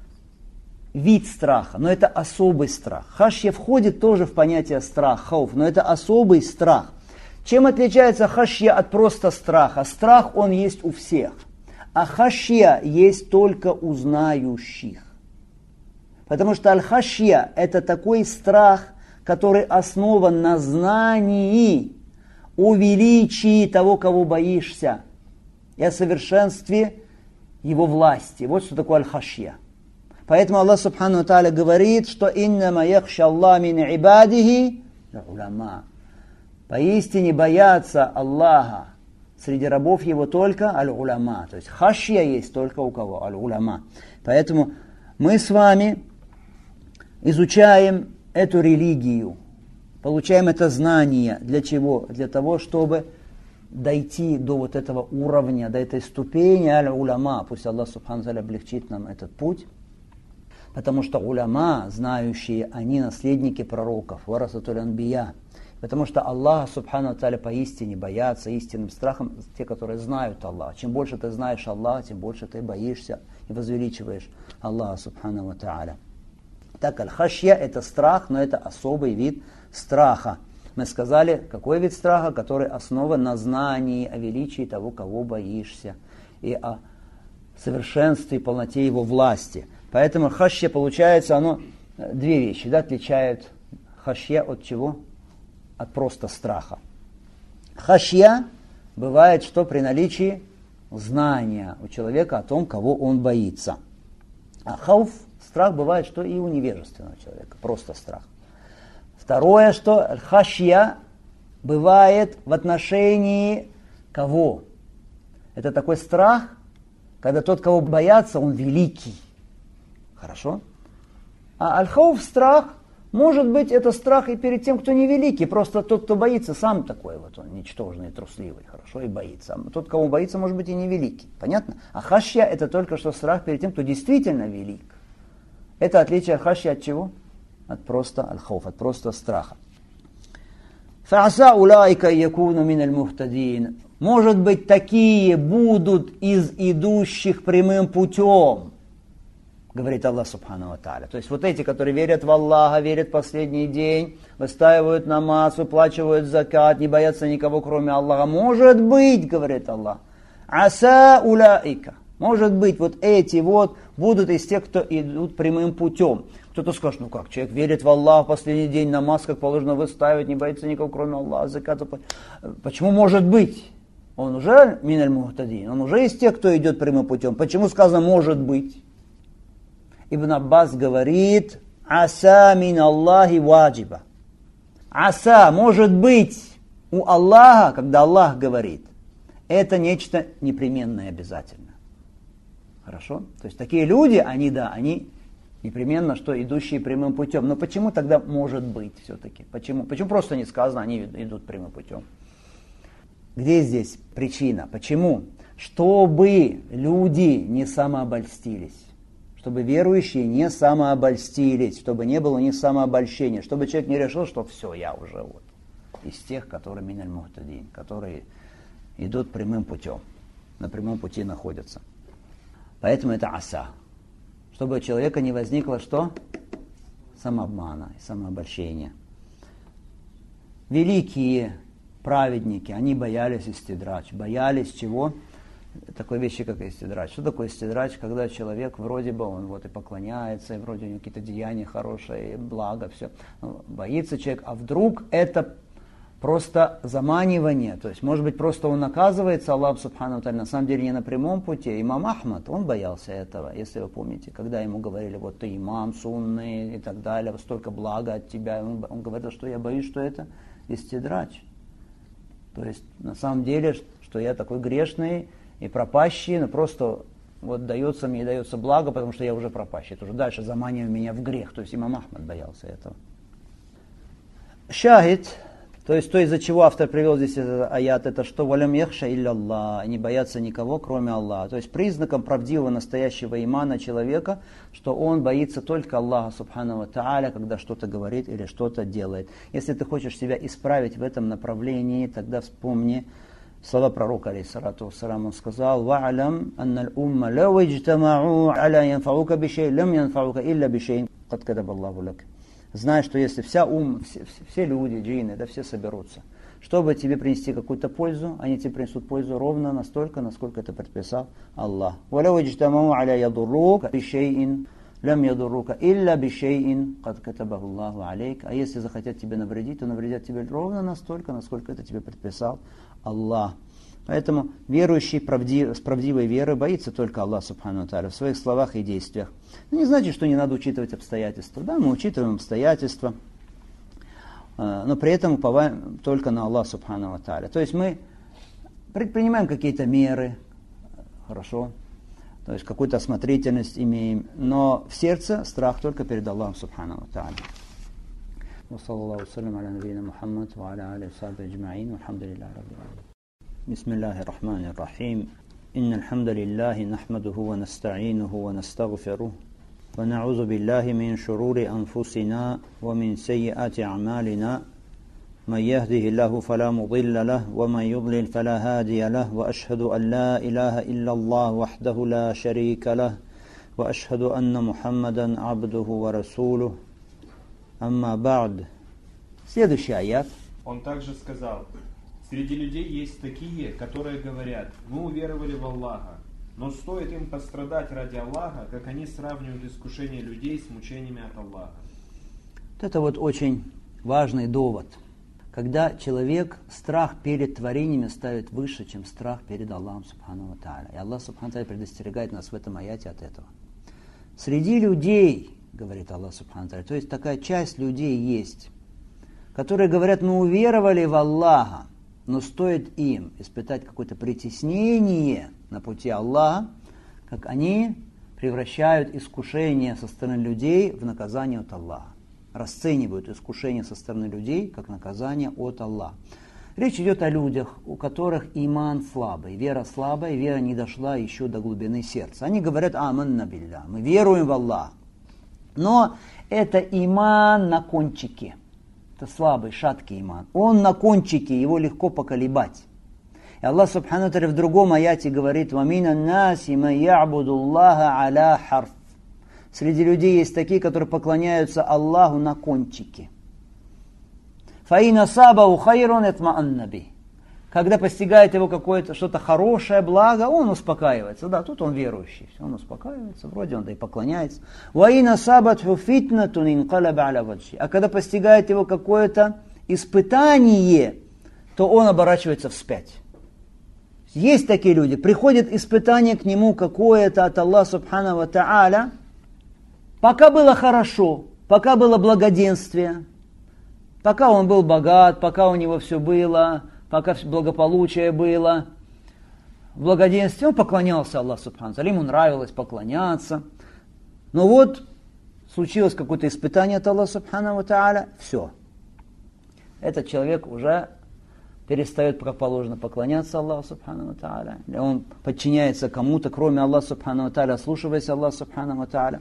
вид страха, но это особый страх. Хашья входит тоже в понятие страх, хауф, но это особый страх. Чем отличается хашья от просто страха? Страх, он есть у всех, а хашья есть только у знающих. Потому что аль-хашья — это такой страх, который основан на знании о величии того, кого боишься, и о совершенстве его власти. Вот что такое аль-хашья. Поэтому Аллах Субхану ва Тааля говорит, что «Иннама яхша Аллах мин ибадихи уляма». Поистине боятся Аллаха среди рабов его только аль-уляма. То есть хашья есть только у кого? Аль-уляма. Поэтому мы с вами изучаем эту религию, получаем это знание. Для чего? Для того, чтобы дойти до вот этого уровня, до этой ступени аль-уляма. Пусть Аллах Субхану ва Тааля облегчит нам этот путь. Потому что уляма, знающие, они наследники пророков, варасатуль анбия. Потому что Аллаха Субхану ва Тааля поистине боятся истинным страхом те, которые знают Аллаха. Чем больше ты знаешь Аллаха, тем больше ты боишься и возвеличиваешь Аллаха Субхану ва Тааля. Так, аль-хашья — это страх, но это особый вид страха. Мы сказали, какой вид страха, который основан на знании о величии того, кого боишься, и о совершенстве и полноте его власти. Поэтому хашья, получается, оно две вещи, да, отличают хашья от чего? От просто страха. Хашья бывает, что при наличии знания у человека о том, кого он боится. А хауф, страх, бывает, что и у невежественного человека, просто страх. Второе, что хашья бывает в отношении кого? Это такой страх, когда тот, кого боятся, он великий. Хорошо? А аль-хауф, страх, может быть, это страх и перед тем, кто не великий. Просто тот, кто боится, сам такой вот, он ничтожный, трусливый, хорошо, и боится. А тот, кого боится, может быть, и не великий. Понятно? А хашья — это только что страх перед тем, кто действительно велик. Это отличие хашья от чего? От просто аль-хауф, от просто страха. فَعَسَى أُولَٰئِكَ يَكُونُ مِنَ الْمُهْتَدِينَ. Может быть, такие будут из идущих прямым путем, говорит Аллах Субхану ва Тааля. То есть вот эти, которые верят в Аллаха, верят в последний день, выстаивают намаз, выплачивают закат, не боятся никого, кроме Аллаха. Может быть, говорит Аллах, аса улаика. Может быть, вот эти вот будут из тех, кто идут прямым путем. Кто-то скажет, ну как, человек верит в Аллаха, в последний день намаз, как положено, выставить, не боится никого, кроме Аллаха, заката. Почему может быть? Он уже миналь мухтадин, он уже из тех, кто идет прямым путем. Почему сказано может быть? Ибн Аббас говорит, аса мин Аллахи ваджиба. Аса, может быть, у Аллаха, когда Аллах говорит, это нечто непременное обязательно. Хорошо? То есть такие люди, они непременно, что идущие прямым путем. Но почему тогда может быть все-таки? Почему просто не сказано, они идут прямым путем? Где здесь причина? Почему? Чтобы люди не самообольстились. Чтобы верующие не самообольстились. Чтобы не было у них самообольщения. Чтобы человек не решил, что все, я уже вот из тех, которые миналь мухтадин, которые идут прямым путем. На прямом пути находятся. Поэтому это аса. Чтобы у человека не возникло что? Самообмана и самообольщения. Великие праведники, они боялись истидрач. Боялись чего? Такой вещи, как истидрач. Что такое истидрач? Когда человек вроде бы, он вот и поклоняется, и вроде у него какие-то деяния хорошие, благо, все. Боится человек, а вдруг это просто заманивание, то есть, может быть, просто он наказывается, Аллах Субхану ва Тааля, на самом деле не на прямом пути. Имам Ахмад, он боялся этого, если вы помните, когда ему говорили, вот ты имам сунный и так далее, столько блага от тебя, он говорил, что я боюсь, что это истидрач. То есть, на самом деле, что я такой грешный и пропащий, но просто вот дается мне благо, потому что я уже пропащий. Это уже дальше заманивает меня в грех. То есть, имам Ахмад боялся этого. Шахид, то есть то, из-за чего автор привел здесь этот аят, это что «Валям яхша илля Аллах», не боятся никого, кроме Аллаха. То есть признаком правдивого настоящего имана человека, что он боится только Аллаха Субхану ва Тааля, когда что-то говорит или что-то делает. Если ты хочешь себя исправить в этом направлении, тогда вспомни слова пророка, алейхиссалату вассалам, он сказал «Ва'алям анналь умма лау иджтама'у аля янфаука бишей, лям янфаука илля бишей, кад кадаб Аллаху лак». Знай, что если все люди, джинны, да, все соберутся, чтобы тебе принести какую-то пользу, они тебе принесут пользу ровно настолько, насколько это предписал Аллах. «Валяу иджтамау аля ядуррука бишейин, лям ядуррука илля бишейин, кад катабаху Аллаху алейк». А если захотят тебе навредить, то навредят тебе ровно настолько, насколько это тебе предписал Аллах. Поэтому верующий с правдивой верой боится только Аллах Субхану ва Тааля в своих словах и действиях. Это не значит, что не надо учитывать обстоятельства. Да, мы учитываем обстоятельства, но при этом уповаем только на Аллах Субхану ва Тааля. То есть мы предпринимаем какие-то меры, хорошо, то есть какую-то осмотрительность имеем, но в сердце страх только перед Аллахом Субхану ва Тааля. وصلى الله وسلم على نبينا محمد وعلى آله وصحبه أجمعين والحمد لله رب العالمين. بسم الله الرحمن الرحيم. إن الحمد لله نحمده ونستعينه ونستغفره ونعوذ بالله من شرور أنفسنا ومن سيئات أعمالنا من يهده الله فلا مضل له ومن يضلل فلا هادي له وأشهد أن لا إله إلا الله وحده لا شريك له وأشهد أن محمدا عبده ورسوله أما بعد. Следующий аят. Он также сказал: среди людей есть такие, которые говорят: мы уверовали в Аллаха, но стоит им пострадать ради Аллаха, как они сравнивают искушение людей с мучениями от Аллаха. Это вот очень важный довод. Когда человек страх перед творениями ставит выше, чем страх перед Аллахом Субхану ва Тааля. И Аллах Субхану ва Тааля предостерегает нас в этом аяте от этого. Среди людей, говорит Аллах Субхану ва Тааля, то есть такая часть людей есть, которые говорят: мы уверовали в Аллаха, но стоит им испытать какое-то притеснение на пути Аллаха, как они превращают искушение со стороны людей в наказание от Аллаха. Расценивают искушение со стороны людей как наказание от Аллаха. Речь идет о людях, у которых иман слабый, вера слабая, вера не дошла еще до глубины сердца. Они говорят: аманна билля, мы веруем в Аллаха. Но это иман на кончике. Это слабый, шаткий иман. Он на кончике, его легко поколебать. И Аллах Субхану Тааля в другом аяте говорит: «Вамина наси ма я'буду Аллаха аля харф». Среди людей есть такие, которые поклоняются Аллаху на кончике. «Фаина сабау хайрон этмаанна би». Когда постигает его какое-то что-то хорошее, благо, он успокаивается. Да, тут он верующий, он успокаивается, вроде он да и поклоняется. «Ваина сабатху фитнатун инкалаба аля ваджи». А когда постигает его какое-то испытание, то он оборачивается вспять. Есть такие люди, приходит испытание к нему какое-то от Аллаха Субхану ва Тааля, пока было хорошо, пока было благоденствие, пока он был богат, пока у него все было, пока благополучие было, в благоденствии он поклонялся Аллаху Субхану ва Тааля, ему нравилось поклоняться. Но вот случилось какое-то испытание от Аллаха Субхану ва Тааля, все. Этот человек уже перестает, как положено, поклоняться Аллаху Субхану ва Тааля. Он подчиняется кому-то, кроме Аллаха Субхану ва Тааля, слушаясь Аллаха Субхану ва Тааля.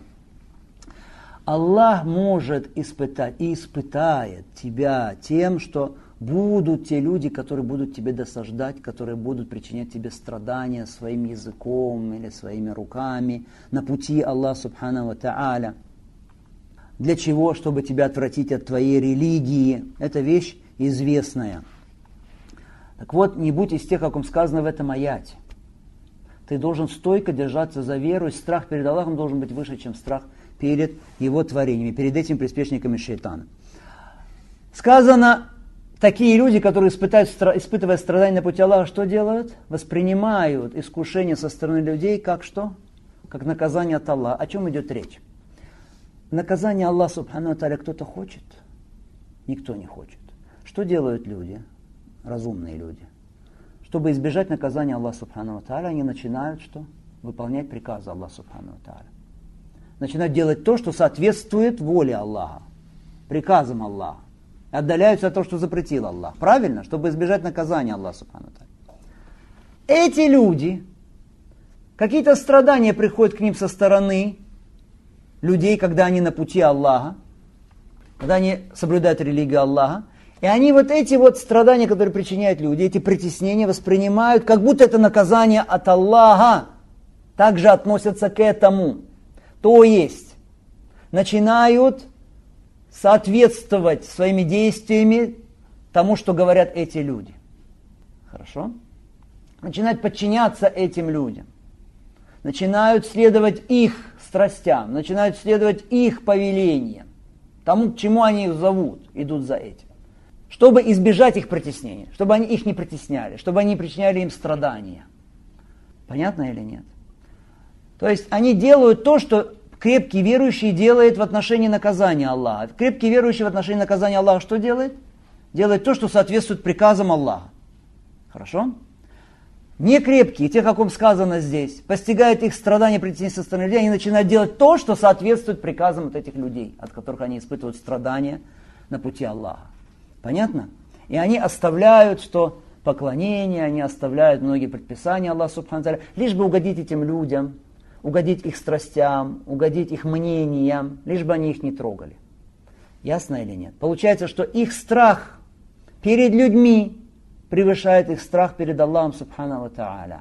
Аллах может испытать и испытает тебя тем, что будут те люди, которые будут тебе досаждать, которые будут причинять тебе страдания своим языком или своими руками на пути Аллаха Субхану ва Тааля. Для чего? Чтобы тебя отвратить от твоей религии. Это вещь известная. Так вот, не будь из тех, как вам сказано в этом аяте. Ты должен стойко держаться за веру, и страх перед Аллахом должен быть выше, чем страх перед его творениями, перед этими приспешниками шайтана. Сказано, такие люди, которые испытывая страдания на пути Аллаха, что делают? Воспринимают искушение со стороны людей как что? Как наказание от Аллаха. О чем идет речь? Наказание Аллаха Субхану ва Тааля кто-то хочет? Никто не хочет. Что делают люди? Разумные люди. Чтобы избежать наказания Аллаха Субхану ва Тааля, они начинают что? Выполнять приказы Аллаха Субхану ва Тааля. Начинают делать то, что соответствует воле Аллаха, приказам Аллаха. Отдаляются от того, что запретил Аллах. Правильно? Чтобы избежать наказания Аллаха Субхану ва Тааля. Эти люди, какие-то страдания приходят к ним со стороны людей, когда они на пути Аллаха, когда они соблюдают религию Аллаха, и они вот эти вот страдания, которые причиняют люди, эти притеснения воспринимают, как будто это наказание от Аллаха. Также относятся к этому. То есть, начинают соответствовать своими действиями тому, что говорят эти люди. Хорошо? Начинают подчиняться этим людям. Начинают следовать их страстям, начинают следовать их повелениям. Тому, к чему они их зовут, идут за этим. Чтобы избежать их притеснения, чтобы они их не притесняли, чтобы они не причиняли им страдания. Понятно или нет? То есть они делают то, что крепкий верующий делает в отношении наказания Аллаха. Крепкий верующий в отношении наказания Аллаха что делает? Делает то, что соответствует приказам Аллаха. Хорошо? Не крепкие, те, как вам сказано здесь, постигают их страдания, притеснения со стороны людей, они начинают делать то, что соответствует приказам от этих людей, от которых они испытывают страдания на пути Аллаха. Понятно? И они оставляют, что поклонение, они оставляют многие предписания Аллаха Субхану ва Тааля, лишь бы угодить этим людям, угодить их страстям, угодить их мнениям, лишь бы они их не трогали. Ясно или нет? Получается, что их страх перед людьми превышает их страх перед Аллахом Субхану ва Тааля.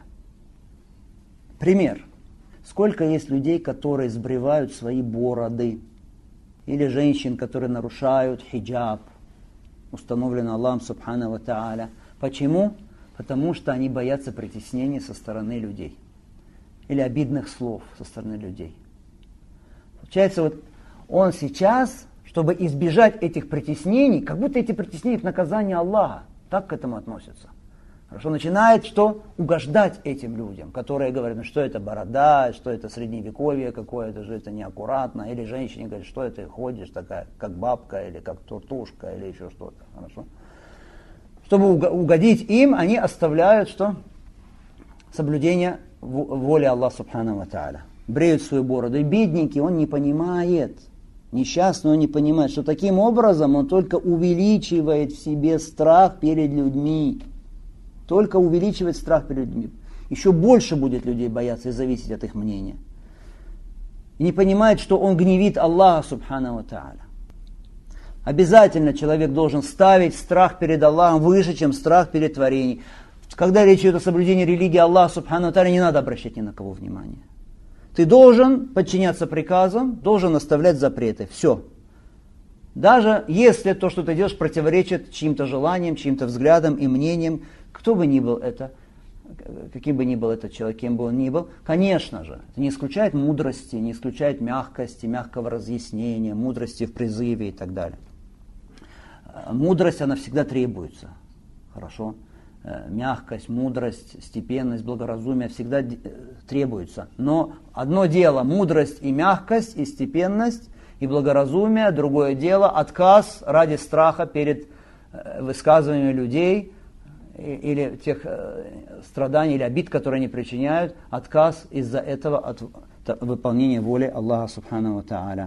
Пример. Сколько есть людей, которые сбривают свои бороды, или женщин, которые нарушают хиджаб, установлено Аллахом Субхану ва Тааля. Почему? Потому что они боятся притеснений со стороны людей. Или обидных слов со стороны людей. Получается, вот он сейчас, чтобы избежать этих притеснений, как будто эти притеснения это наказание Аллаха. Так к этому относятся. Хорошо, начинает что? Угождать этим людям, которые говорят, ну что это борода, что это средневековье какое-то, же это неаккуратно. Или женщине говорят, что это ходишь такая, как бабка, или как туртушка, или еще что-то. Хорошо. Чтобы угодить им, они оставляют что? Соблюдение воли Аллаха Субхану ва Тааля. Бреют свою бороду. И бедненький, он не понимает. Несчастный, он не понимает, что таким образом он только увеличивает в себе страх перед людьми. Только увеличивает страх перед людьми. Еще больше будет людей бояться и зависеть от их мнения. И не понимает, что он гневит Аллаха Субхану ва Тааля. Обязательно человек должен ставить страх перед Аллахом выше, чем страх перед творением. Когда речь идет о соблюдении религии Аллаха Субхану ва Тааля, не надо обращать ни на кого внимания. Ты должен подчиняться приказам, должен оставлять запреты. Все. Даже если то, что ты делаешь, противоречит чьим-то желаниям, чьим-то взглядам и мнениям, кто бы ни был это, каким бы ни был этот человек, кем бы он ни был, конечно же, это не исключает мудрости, не исключает мягкости, мягкого разъяснения, мудрости в призыве и так далее. Мудрость, она всегда требуется. Хорошо? Мягкость, мудрость, степенность, благоразумие всегда требуются. Но одно дело мудрость и мягкость, и степенность, и благоразумие, другое дело отказ ради страха перед высказываниями людей или тех страданий или обид, которые они причиняют, отказ из-за этого от выполнения воли Аллаха Субхану ва Тааля.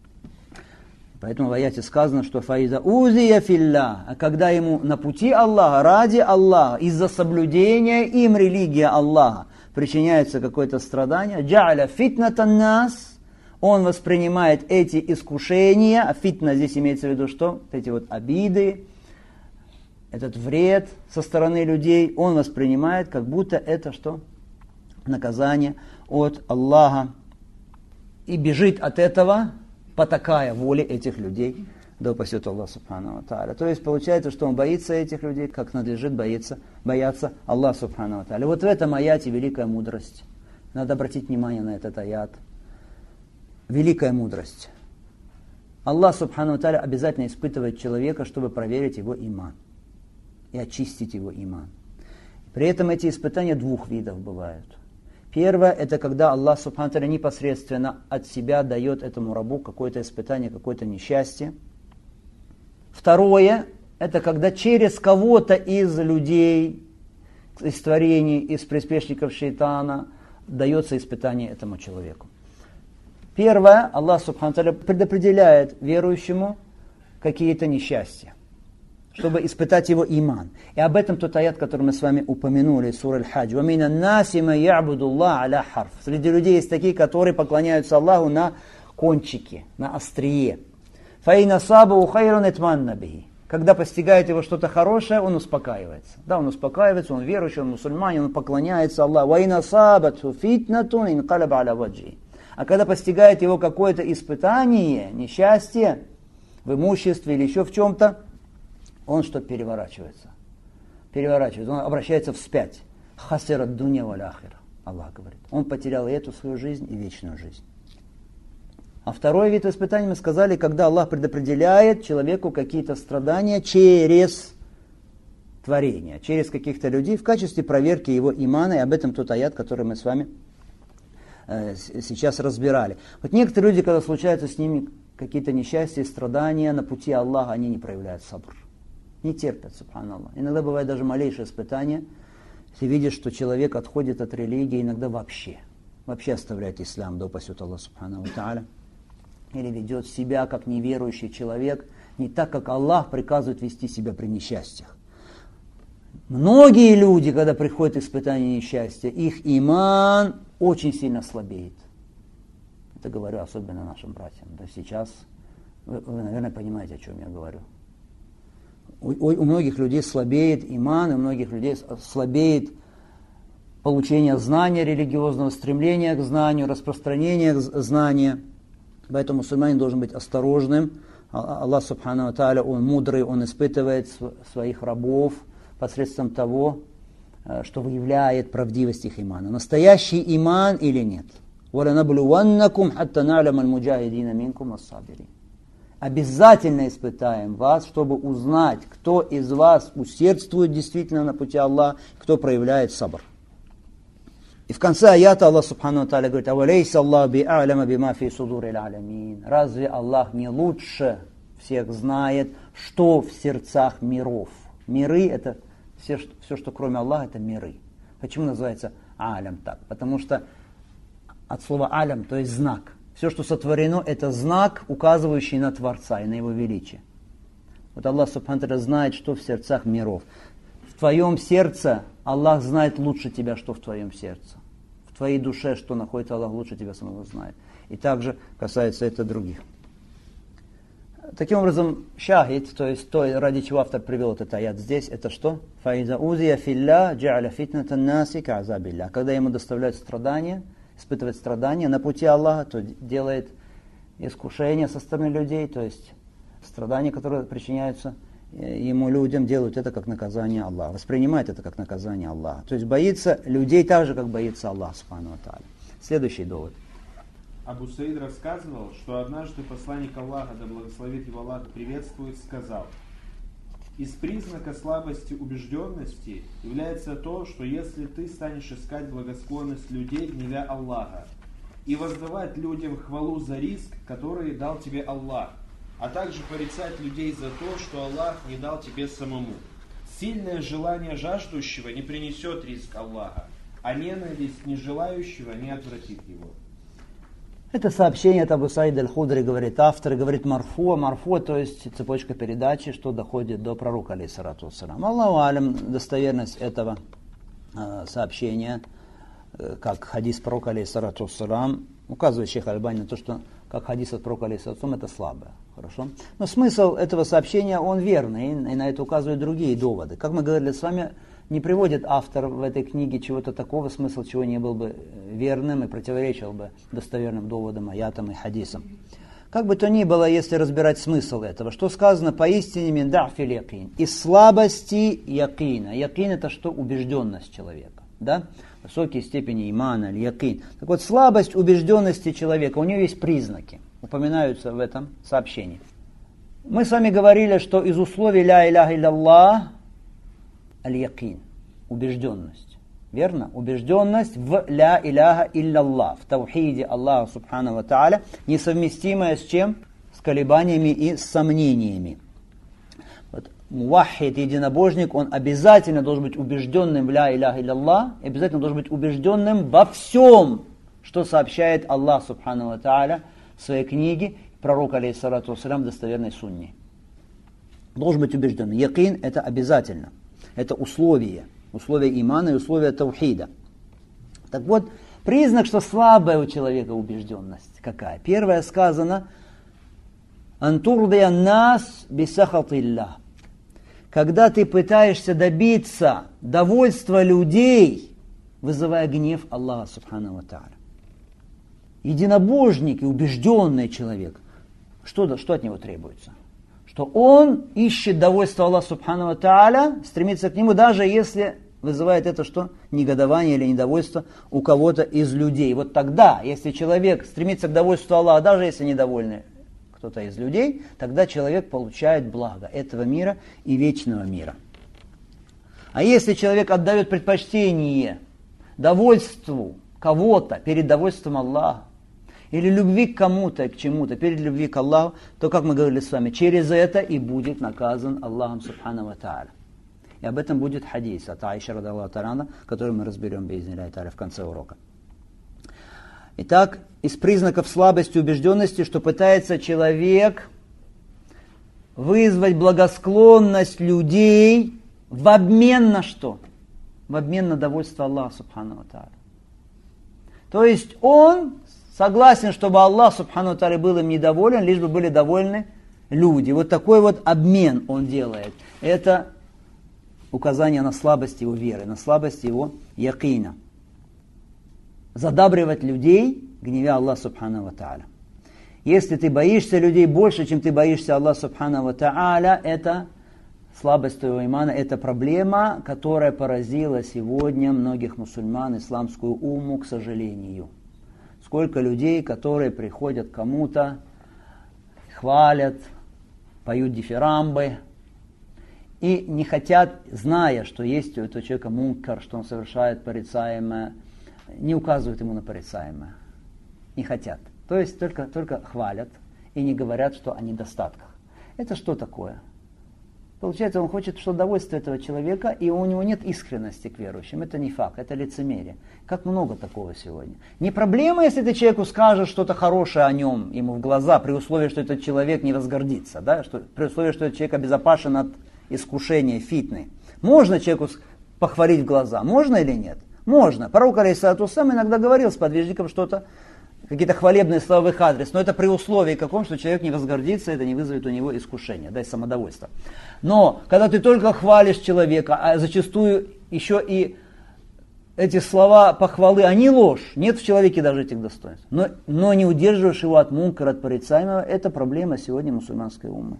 Поэтому в аяте сказано, что «Фаиза узия филля», а когда ему на пути Аллаха, ради Аллаха, из-за соблюдения им религии Аллаха причиняется какое-то страдание, «Джа'аля фитнатан нас», он воспринимает эти искушения, а фитна здесь имеется в виду что? Эти вот обиды, этот вред со стороны людей, он воспринимает, как будто это что? Наказание от Аллаха. И бежит от этого, потакая воле этих людей, да упасет Аллах Субхану ва Тааля. То есть получается, что он боится этих людей, как надлежит бояться Аллах Субхану ва Тааля. Вот в этом аяте великая мудрость. Надо обратить внимание на этот аят. Великая мудрость. Аллах Субхану ва Тааля обязательно испытывает человека, чтобы проверить его иман и очистить его иман. При этом эти испытания двух видов бывают. Первое, это когда Аллах Субхану ва Тааля непосредственно от себя дает этому рабу какое-то испытание, какое-то несчастье. Второе, это когда через кого-то из людей, из творений, из приспешников шейтана дается испытание этому человеку. Первое, Аллах Субхану ва Тааля предопределяет верующему какие-то несчастья, чтобы испытать его иман. И об этом тот аят, который мы с вами упомянули, сура Аль-Хадж. وَمِنَ النَّاسِ مَن يَعْبُدُ اللَّهَ عَلَى حَرْفٍ. Среди людей есть такие, которые поклоняются Аллаху на кончике, на острие. فَإِنَ صَابَهُ خَيْرٌ اطْمَأَنَّ بِهِ. Когда постигает его что-то хорошее, он успокаивается. Да, он успокаивается, он верующий, он мусульманин, он поклоняется Аллаху. وَإِنَ صَابَتْهُ فِتْنَةٌ انْقَلَبَ عَلَى وَجْهِهِ. А когда постигает его какое-то испытание, несчастье, в имуществе или еще в чем-то, он что переворачивается. Он обращается вспять. Хасират дуня валь ахира. Аллах говорит. Он потерял и эту свою жизнь, и вечную жизнь. А второй вид испытаний мы сказали, когда Аллах предопределяет человеку какие-то страдания через творение, через каких-то людей в качестве проверки его имана. И об этом тот аят, который мы с вами сейчас разбирали. Вот некоторые люди, когда случаются с ними какие-то несчастья, страдания на пути Аллаха, они не проявляют сабр. Не терпят, субханаллах. Иногда бывает даже малейшее испытание. Если видишь, что человек отходит от религии, иногда вообще оставляет ислам, да упасет Аллах субхану ва тааля. Или ведет себя как неверующий человек, не так, как Аллах приказывает вести себя при несчастьях. Многие люди, когда приходят испытания несчастья, их иман очень сильно слабеет. Это говорю особенно нашим братьям. Да сейчас вы, наверное, понимаете, о чем я говорю. У многих людей слабеет иман, у многих людей слабеет получение знания, религиозного стремления к знанию, распространения знания. Поэтому мусульманин должен быть осторожным. Аллах Субхану ва Тааля, Он мудрый, Он испытывает своих рабов посредством того, что выявляет правдивость их имана. Настоящий иман или нет. وَلَنَبْلُوَنَّكُمْ حَتَّى نَعْلَمَ الْمُجَاهِدِينَ مِنْكُمْ وَالصَّابِرِينَ. Обязательно испытаем вас, чтобы узнать, кто из вас усердствует действительно на пути Аллаха, кто проявляет сабр. И в конце аята Аллах Субхану ва Тааля говорит: «Авалейса Аллах би'а'ляма бима фи судурил алямин». Разве Аллах не лучше всех знает, что в сердцах миров? Миры — это все, что кроме Аллаха, это миры. Почему называется алям так? Потому что от слова алям, то есть знак. Все, что сотворено, это знак, указывающий на Творца и на Его величие. Вот Аллах Субхану ва Тааля знает, что в сердцах миров. В твоем сердце Аллах знает лучше тебя, что в твоем сердце. В твоей душе, что находится, Аллах лучше тебя самого знает. И также касается это других. Таким образом, шахид, то есть то, ради чего автор привел этот аят здесь, это что? Фаиза узия филля джа'аля фитнатан наси ка'азабилля. Когда ему доставляют страдания, испытывает страдания на пути Аллаха, то делает искушение со стороны людей, то есть страдания, которые причиняются ему, людям, делают это как наказание Аллаха, воспринимает это как наказание Аллаха. То есть боится людей так же, как боится Аллах, субхану ва тааля. Следующий довод. Абу Саид рассказывал, что однажды посланник Аллаха, да благословит его Аллах, приветствует, сказал: из признака слабости убежденности является то, что если ты станешь искать благосклонность людей, гневя Аллаха, и воздавать людям хвалу за риск, который дал тебе Аллах, а также порицать людей за то, что Аллах не дал тебе самому. Сильное желание жаждущего не принесет риск Аллаха, а ненависть нежелающего не отвратит его. Это сообщение от Абу Саида аль-Худри, говорит автор, говорит марфу. Марфу, то есть цепочка передачи, что доходит до пророка, алейхиссалату вассалам. Аллаху алям, достоверность этого сообщения, как хадис пророка, алейхиссалату вассалам, указывает шейх Аль-Бани на то, что как хадис от пророка, алейхиссалату вассалам, это слабое. Хорошо? Но смысл этого сообщения, он верный, и на это указывают другие доводы. Как мы говорили с вами, не приводит автор в этой книге чего-то такого, смысл чего не был бы верным и противоречил бы достоверным доводам, аятам и хадисам. Как бы то ни было, если разбирать смысл этого, что сказано поистине мин да'фил якин, из слабости якина. Якин это что? Убежденность человека. Да? Высокие степени имана, якин. Так вот, слабость убежденности человека, у нее есть признаки, упоминаются в этом сообщении. Мы с вами говорили, что из условий ля иляха илляллах аль-якин, убежденность. Верно? Убежденность в ля иляха илляллах, в таухиде Аллаха субхану ва тааля, несовместимая с чем? С колебаниями и с сомнениями. Вот, муваххид, единобожник, он обязательно должен быть убежденным в ля иляха илляллах, обязательно должен быть убежденным во всем, что сообщает Аллах субхану ва тааля в своей книге, пророк, алейхиссалату вассалям, достоверной сунне. Должен быть убежденным. Якин это обязательно. Это условие имана и условие таухида. Так вот, признак, что слабая у человека убежденность какая? Первое сказано: «Антурдия нас бисахатилля». Когда ты пытаешься добиться довольства людей, вызывая гнев Аллаха субхану ва тааля. Единобожник и убежденный человек, что от него требуется? Что он ищет довольство Аллаха субхану ва тааля, стремится к нему, даже если вызывает это что? Негодование или недовольство у кого-то из людей. Вот тогда, если человек стремится к довольству Аллаха, даже если недовольный кто-то из людей, тогда человек получает благо этого мира и вечного мира. А если человек отдает предпочтение довольству кого-то перед довольством Аллаха, или любви к кому-то, к чему-то, перед любви к Аллаху, то, как мы говорили с вами, через это и будет наказан Аллахом субхану ва тааля. И об этом будет хадис от Аиши радиаллаху та'аля, который мы разберем би'изни-ллахи та'аля в конце урока. Итак, из признаков слабости и убежденности, что пытается человек вызвать благосклонность людей в обмен на что? В обмен на довольство Аллаха субхану ва тааля. То есть он согласен, чтобы Аллах субхану ва тааля был им недоволен, лишь бы были довольны люди. Вот такой вот обмен он делает. Это указание на слабость его веры, на слабость его якина. Задабривать людей, гневя Аллаха субхану ва тааля. Если ты боишься людей больше, чем ты боишься Аллаха субхану ва тааля, это слабость твоего имана, это проблема, которая поразила сегодня многих мусульман, исламскую умму, к сожалению. Сколько людей, которые приходят к кому-то, хвалят, поют дифирамбы, и не хотят, зная, что есть у этого человека мункар, что он совершает порицаемое, не указывают ему на порицаемое. Не хотят. То есть только хвалят и не говорят, что о недостатках. Это что такое? Получается, он хочет что удовольствие этого человека, и у него нет искренности к верующим. Это не факт, это лицемерие. Как много такого сегодня. Не проблема, если ты человеку скажешь что-то хорошее о нем, ему в глаза, при условии, что этот человек не возгордится, да? При условии, что этот человек обезопасен от искушения, фитны. Можно человеку похвалить в глаза? Можно или нет? Можно. Пророк, алейхиссалату вассалям, иногда говорил сподвижникам что-то какие-то хвалебные слова в их адрес, но это при условии каком, что человек не возгордится, это не вызовет у него искушения, да, и самодовольства. Но когда ты только хвалишь человека, а зачастую еще и эти слова похвалы, они ложь, нет в человеке даже этих достоинств, но не удерживаешь его от мункара, от порицаемого, это проблема сегодня мусульманской уммы.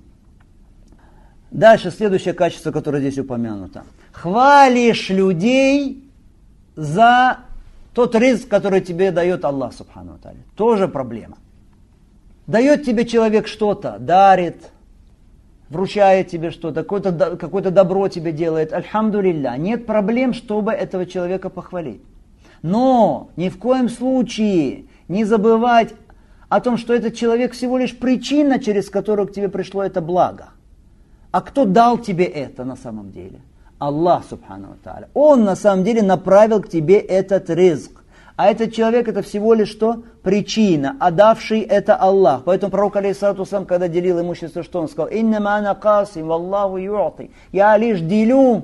Дальше, следующее качество, которое здесь упомянуто. Хвалишь людей за тот ризк, который тебе дает Аллах, субхану ва тааля. Тоже проблема. Дает тебе человек что-то, дарит, вручает тебе что-то, какое-то добро тебе делает. Альхамдулилля. Нет проблем, чтобы этого человека похвалить. Но ни в коем случае не забывать о том, что этот человек всего лишь причина, через которую к тебе пришло это благо. А кто дал тебе это на самом деле? Аллах, субхану ва тааля. Он на самом деле направил к тебе этот ризк. А этот человек это всего лишь что? Причина, а давший это Аллах. Поэтому пророк, алейхиссалату вассалям, когда делил имущество, что он сказал? «Иннама ана касим, валлаху ю'ти». Я лишь делю,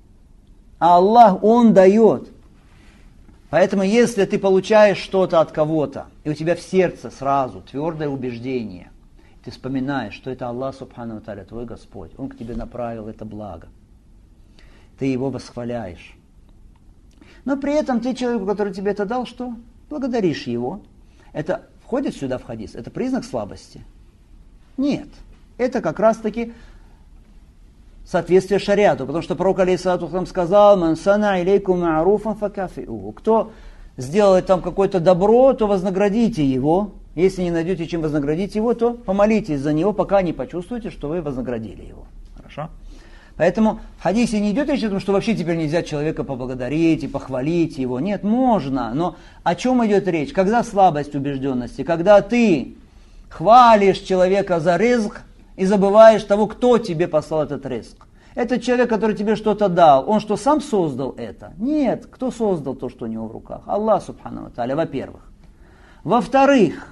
а Аллах, Он дает. Поэтому если ты получаешь что-то от кого-то, и у тебя в сердце сразу твердое убеждение, ты вспоминаешь, что это Аллах, субхану ва тааля, твой Господь, Он к тебе направил это благо. Ты его восхваляешь. Но при этом ты человеку, который тебе это дал, что? Благодаришь его. Это входит сюда в хадис? Это признак слабости? Нет. Это как раз таки соответствие шариату. Потому что пророк, алейхиссалату вассалям, сказал: «Ман сана илейкум ма'руфан факафи'уху». Кто сделает там какое-то добро, то вознаградите его. Если не найдете, чем вознаградить его, то помолитесь за него, пока не почувствуете, что вы вознаградили его. Хорошо? Поэтому в хадисе не идет речь о том, что вообще теперь нельзя человека поблагодарить и похвалить его. Нет, можно. Но о чем идет речь? Когда слабость убежденности? Когда ты хвалишь человека за ризк и забываешь того, кто тебе послал этот ризк. Этот человек, который тебе что-то дал, он что, сам создал это? Нет. Кто создал то, что у него в руках? Аллах, субхану ва тааля, во-первых. Во-вторых,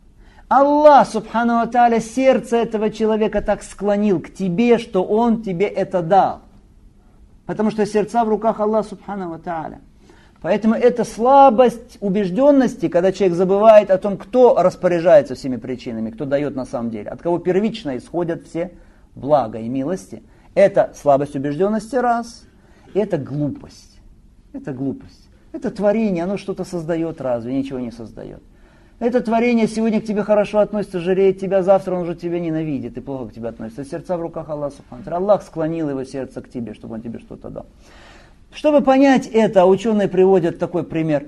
Аллах, субхану ва тааля, сердце этого человека так склонил к тебе, что он тебе это дал. Потому что сердца в руках Аллаха, субхану ва тааля. Поэтому это слабость убежденности, когда человек забывает о том, кто распоряжается всеми причинами, кто дает на самом деле, от кого первично исходят все блага и милости. Это слабость убежденности раз, и это глупость. Это глупость. Это творение, оно что-то создает разве, ничего не создает. Это творение сегодня к тебе хорошо относится, жалеет тебя, завтра он уже тебя ненавидит и плохо к тебе относится. Сердца в руках Аллаха, субхану ва тааля. Аллах склонил его сердце к тебе, чтобы он тебе что-то дал. Чтобы понять это, ученые приводят такой пример.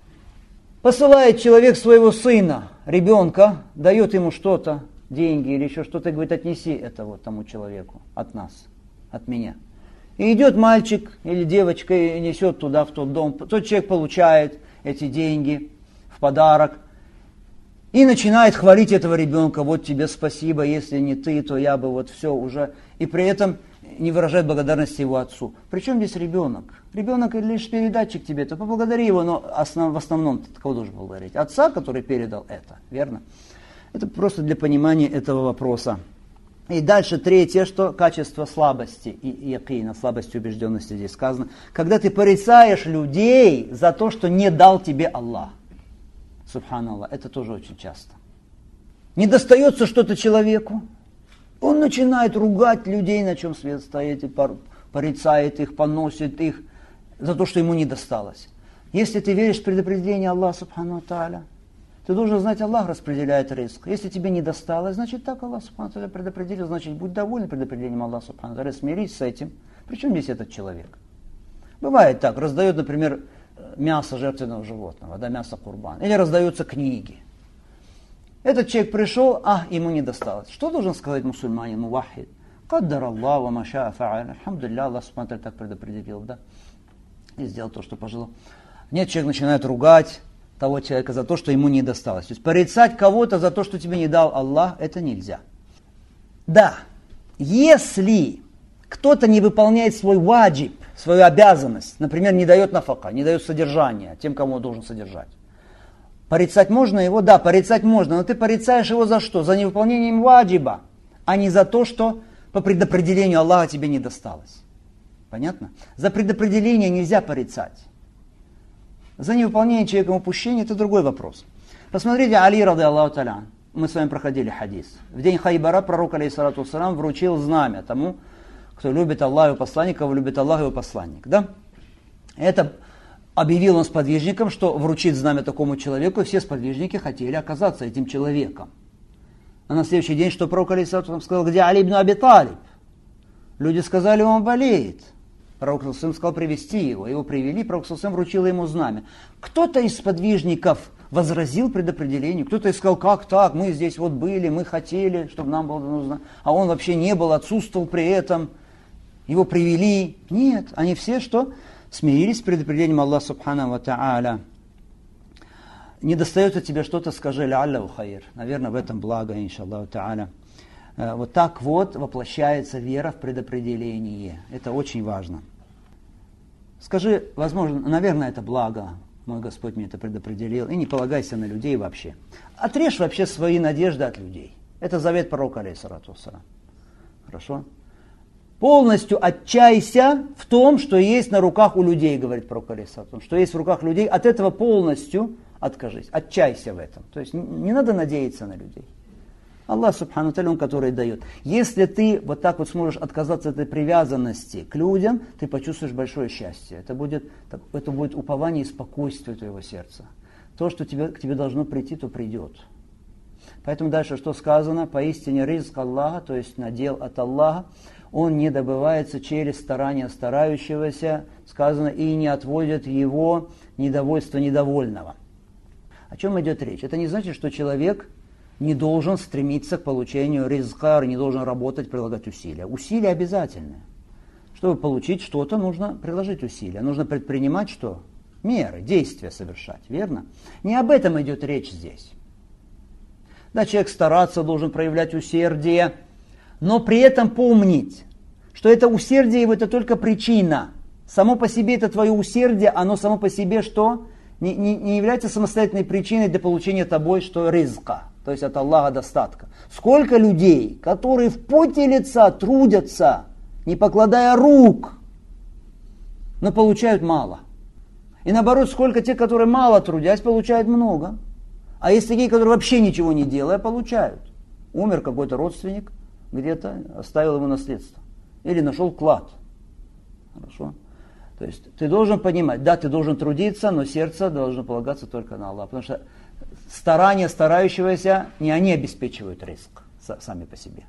Посылает человек своего сына, ребенка, дает ему что-то, деньги или еще что-то, и говорит: отнеси это вот тому человеку, от нас, от меня. И идет мальчик или девочка и несет туда, в тот дом. Тот человек получает эти деньги в подарок и начинает хвалить этого ребенка: вот тебе спасибо, если не ты, то я бы вот все уже. И при этом не выражает благодарности его отцу. Причем здесь ребенок? Ребенок лишь передатчик тебе, то поблагодари его, но в основном ты кого должен благодарить? Отца, который передал это, верно? Это просто для понимания этого вопроса. И дальше третье, что качество слабости и якина, слабости убежденности здесь сказано. Когда ты порицаешь людей за то, что не дал тебе Аллах. Субханаллах, это тоже очень часто. Не достается что-то человеку, он начинает ругать людей, на чем свет стоит, и порицает их, поносит их за то, что ему не досталось. Если ты веришь в предопределение Аллаха, субхану ва тааля, ты должен знать, Аллах распределяет риск. Если тебе не досталось, значит так Аллах, субхану ва тааля, предопределил, значит будь доволен предопределением Аллаха, субхану ва тааля, смирись с этим. Причем здесь этот человек? Бывает так, раздает, например, мясо жертвенного животного, да, мясо курбан, или раздаются книги. Этот человек пришел, ему не досталось. Что должен сказать мусульманин, мувахид? Каддар Аллах ва ма шаа фа'аль. Альхамдулилля, Аллах субхану ва тааля так предопределил, да, и сделал то, что пожелал. Нет, человек начинает ругать того человека за то, что ему не досталось. То есть порицать кого-то за то, что тебе не дал Аллах, это нельзя. Да, если кто-то не выполняет свой ваджиб, свою обязанность, например, не дает нафака, не дает содержания тем, кому он должен содержать. Порицать можно его? Да, порицать можно, но ты порицаешь его за что? За невыполнением ваджиба, а не за то, что по предопределению Аллаха тебе не досталось. Понятно? За предопределение нельзя порицать. За невыполнение человеком упущения это другой вопрос. Посмотрите, Али, рады Аллаху та'аля, мы с вами проходили хадис. В день Хайбара пророк, алейхиссалату вассалам, вручил знамя тому, кто любит Аллаха и его посланника, кого любит Аллах и его посланник. Да? Это объявил он сподвижникам, что вручит знамя такому человеку, и все сподвижники хотели оказаться этим человеком. А на следующий день, что пророк, алейхиссалату вассалам, сказал, где Али ибн Аби Талиб? Люди сказали, он болеет. Пророк сказал привести его. Его привели, пророк вручил ему знамя. Кто-то из сподвижников возразил предопределению, кто-то сказал, как так, мы здесь вот были, мы хотели, чтобы нам было нужно, а он вообще не был, отсутствовал при этом, его привели. Нет, они все что? Смирились с предопределением Аллаха Субхану ва Та'аля. Не достает от тебя что-то, скажи ля-аллаху хайр. Наверное, в этом благо, иншаллаху Та'аля. Вот так вот воплощается вера в предопределение. Это очень важно. Скажи, возможно, наверное, это благо. Мой Господь мне это предопределил. И не полагайся на людей вообще. Отрежь вообще свои надежды от людей. Это завет пророка, алейхиссалату вассалам. Хорошо? Полностью отчайся в том, что есть на руках у людей, говорит пророк, алейхиссалату вассалам. Что есть в руках людей, от этого полностью откажись. Отчайся в этом. То есть не надо надеяться на людей. Аллах Субхану ва Тааля, Он, который дает. Если ты вот так вот сможешь отказаться от этой привязанности к людям, ты почувствуешь большое счастье. Это будет упование и спокойствие твоего сердца. То, что к тебе должно прийти, то придет. Поэтому дальше что сказано? Поистине ризк Аллаха, то есть надел от Аллаха, он не добывается через старание старающегося, сказано, и не отводит его недовольство недовольного. О чем идет речь? Это не значит, что человек не должен стремиться к получению ризка, не должен работать, прилагать усилия. Усилия обязательны. Чтобы получить что-то, нужно приложить усилия. Нужно предпринимать что? Меры, действия совершать, верно? Не об этом идет речь здесь. Да, человек стараться должен проявлять усердие, но при этом помнить, что это усердие это только причина. Само по себе это твое усердие, оно само по себе что? Не является самостоятельной причиной для получения тобой что? Ризка. То есть от Аллаха достатка. Сколько людей, которые в поте лица трудятся, не покладая рук, но получают мало. И наоборот, сколько тех, которые мало трудясь, получают много. А есть такие, которые вообще ничего не делая, получают. Умер какой-то родственник, где-то оставил ему наследство. Или нашел клад. Хорошо? То есть ты должен понимать, да, ты должен трудиться, но сердце должно полагаться только на Аллаха. Потому что старания старающегося, не они обеспечивают риск сами по себе.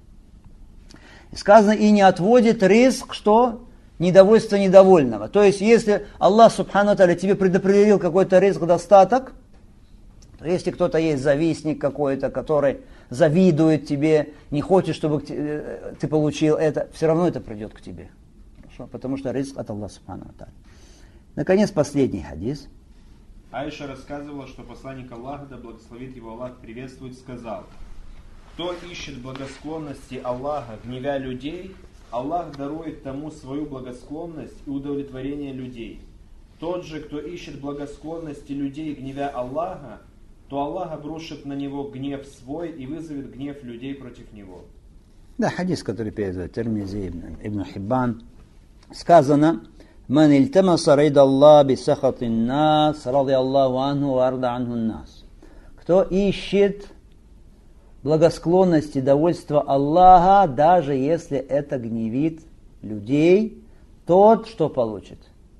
И сказано, и не отводит риск, что? Недовольство недовольного. То есть, если Аллах Субхану ва Тааля тебе предопределил какой-то риск, достаток, то если кто-то есть завистник какой-то, который завидует тебе, не хочет, чтобы ты получил это, все равно это придет к тебе. Хорошо? Потому что риск от Аллаха Субхану ва Тааля. Наконец, последний хадис. Айша рассказывала, что посланник Аллаха, да благословит его Аллах, приветствует, сказал: кто ищет благосклонности Аллаха, гневя людей, Аллах дарует тому свою благосклонность и удовлетворение людей. Тот же, кто ищет благосклонности людей, гневя Аллаха, то Аллах обрушит на него гнев свой и вызовет гнев людей против него. Да, хадис, который передает Тирмизи, Ибн Хиббан, сказано: «Ман ильтамаса рида Аллах бисахатин нас, ради Аллаху анху ва арда анху нас». Кто ищет благосклонность и довольство Аллаха, даже если это гневит людей, тот что получит?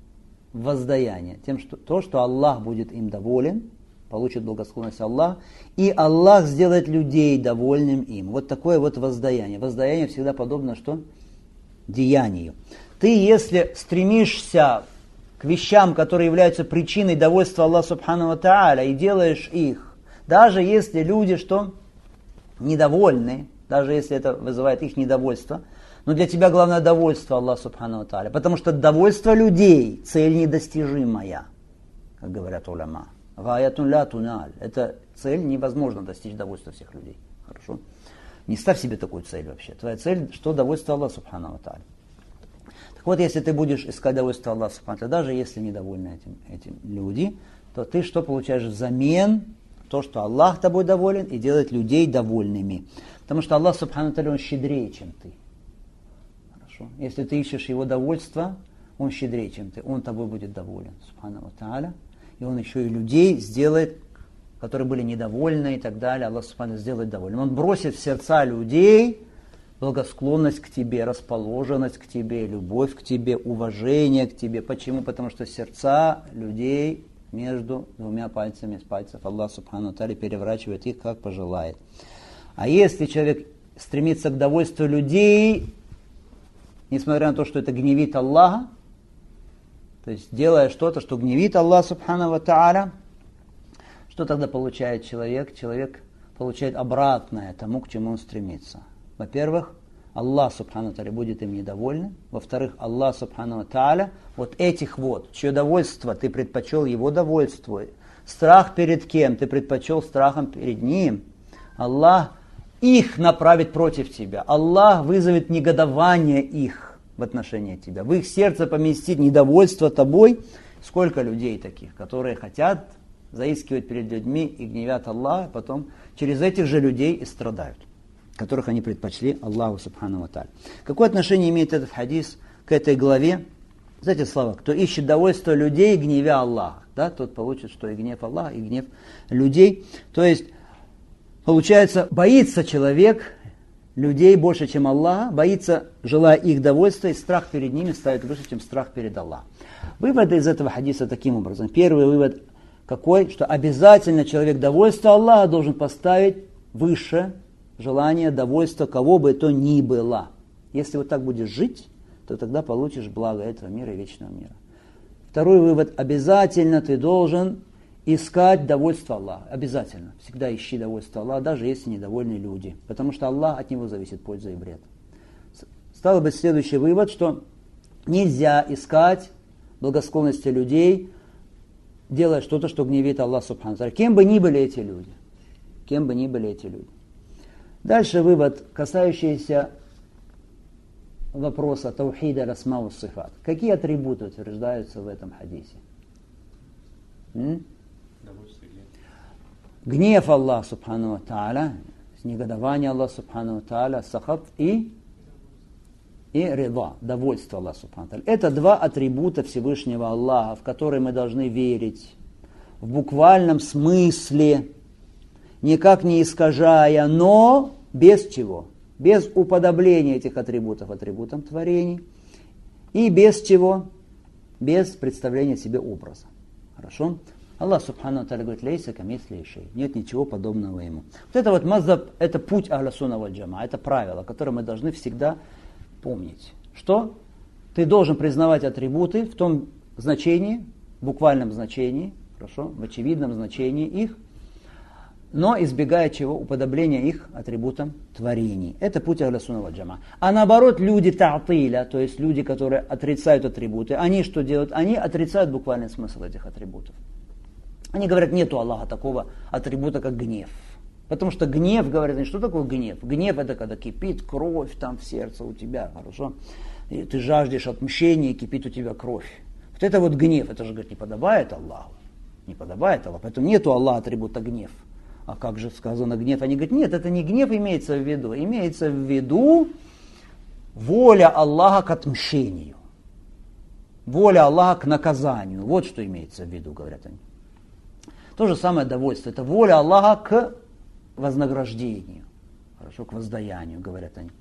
Воздаяние. Тем, что, то, что Аллах будет им доволен, получит благосклонность Аллаха, и Аллах сделает людей довольным им. Вот такое вот воздаяние. Воздаяние всегда подобно что? Деянию. Ты, если стремишься к вещам, которые являются причиной довольства Аллаха Субхану ва Тааля, и делаешь их, даже если люди что? Недовольны, даже если это вызывает их недовольство, но для тебя главное довольство Аллаха Субхану ва Тааля, потому что довольство людей – цель недостижимая, как говорят уляма. Гаятун ля туналь. Это цель, невозможно достичь довольства всех людей. Хорошо? Не ставь себе такую цель вообще. Твоя цель, что довольство Аллаха Субхану ва Тааля. Так вот, если ты будешь искать довольство Аллаха Субхану ва Тааля, даже если недовольны этим люди, то ты что получаешь взамен? То, что Аллах тобой доволен и делает людей довольными. Потому что Аллах Субхану ва Тааля, Он щедрее, чем ты. Хорошо? Если ты ищешь Его довольства, Он щедрее, чем ты. Он тобой будет доволен. Субхану ва Тааля. И Он еще и людей сделает, которые были недовольны и так далее, Аллах Субхану сделает довольным. Он бросит в сердца людей благосклонность к тебе, расположенность к тебе, любовь к тебе, уважение к тебе. Почему? Потому что сердца людей между двумя пальцами из пальцев Аллах Субхану Тааля переворачивает их, как пожелает. А если человек стремится к довольству людей, несмотря на то, что это гневит Аллаха, то есть делая что-то, что гневит Аллах Субхану Тааля, что тогда получает человек? Человек получает обратное тому, к чему он стремится. Во-первых, Аллах Субхану Тааля будет им недоволен. Во-вторых, Аллах Субхану Тааля вот этих вот, чье довольство ты предпочел его довольству, страх перед кем ты предпочел страхом перед ним, Аллах их направит против тебя. Аллах вызовет негодование их в отношении тебя. В их сердце поместит недовольство тобой. Сколько людей таких, которые хотят заискивать перед людьми и гневят Аллаха, потом через этих же людей и страдают, которых они предпочли Аллаху Субхану ва Тааля. Какое отношение имеет этот хадис к этой главе? Знаете слова, кто ищет довольство людей, гневя Аллаха, да, тот получит, что и гнев Аллаха, и гнев людей. То есть, получается, боится человек людей больше, чем Аллаха, боится, желая их довольства, и страх перед ними ставит выше, чем страх перед Аллахом. Выводы из этого хадиса таким образом. Первый вывод какой? Что обязательно человек довольства Аллаха должен поставить выше желание, довольство кого бы то ни было. Если вот так будешь жить, то тогда получишь благо этого мира и вечного мира. Второй вывод. Обязательно ты должен искать довольство Аллаха. Обязательно. Всегда ищи довольство Аллаха, даже если недовольны люди. Потому что Аллах, от него зависит польза и вред. Стало быть, следующий вывод, что нельзя искать благосклонности людей, делая что-то, что гневит Аллах Субхану Тааля. Кем бы ни были эти люди. Кем бы ни были эти люди. Дальше вывод, касающийся вопроса таухида расма ва сифат. Какие атрибуты утверждаются в этом хадисе? Гнев Аллаха Субхану Тааля, негодование Аллаха Субхану Тааля, сахат и рида, довольство Аллаха Субхану Тааля. Это два атрибута Всевышнего Аллаха, в которые мы должны верить в буквальном смысле, никак не искажая, но без чего? Без уподобления этих атрибутов атрибутам творений и без чего? Без представления себе образа. Хорошо? Аллах Субхану Тааля говорит: «Лейса камисли шей». Нет ничего подобного ему. Вот это вот мазаб, это путь Ахля Сунна валь Джамаа, это правило, которое мы должны всегда помнить. Что? Ты должен признавать атрибуты в том значении, буквальном значении, хорошо, в очевидном значении их, но избегая чего? Уподобления их атрибутам творений. Это путь Ахля Сунна валь Джамаа. А наоборот, люди та'тиля, то есть люди, которые отрицают атрибуты, они что делают? Они отрицают буквальный смысл этих атрибутов. Они говорят, нету Аллаха такого атрибута, как гнев. Потому что гнев, говорят они, что такое гнев? Гнев это когда кипит кровь там в сердце у тебя, хорошо? И ты жаждешь отмщения, и кипит у тебя кровь. Вот это вот гнев, это же, говорит, не подобает Аллаху. Не подобает Аллаху. Поэтому нету Аллаха атрибута гнев. А как же сказано гнев? Они говорят, нет, это не гнев имеется в виду. Имеется в виду воля Аллаха к отмщению. Воля Аллаха к наказанию. Вот что имеется в виду, говорят они. То же самое довольство. Это воля Аллаха к вознаграждению. Хорошо, к воздаянию, говорят они.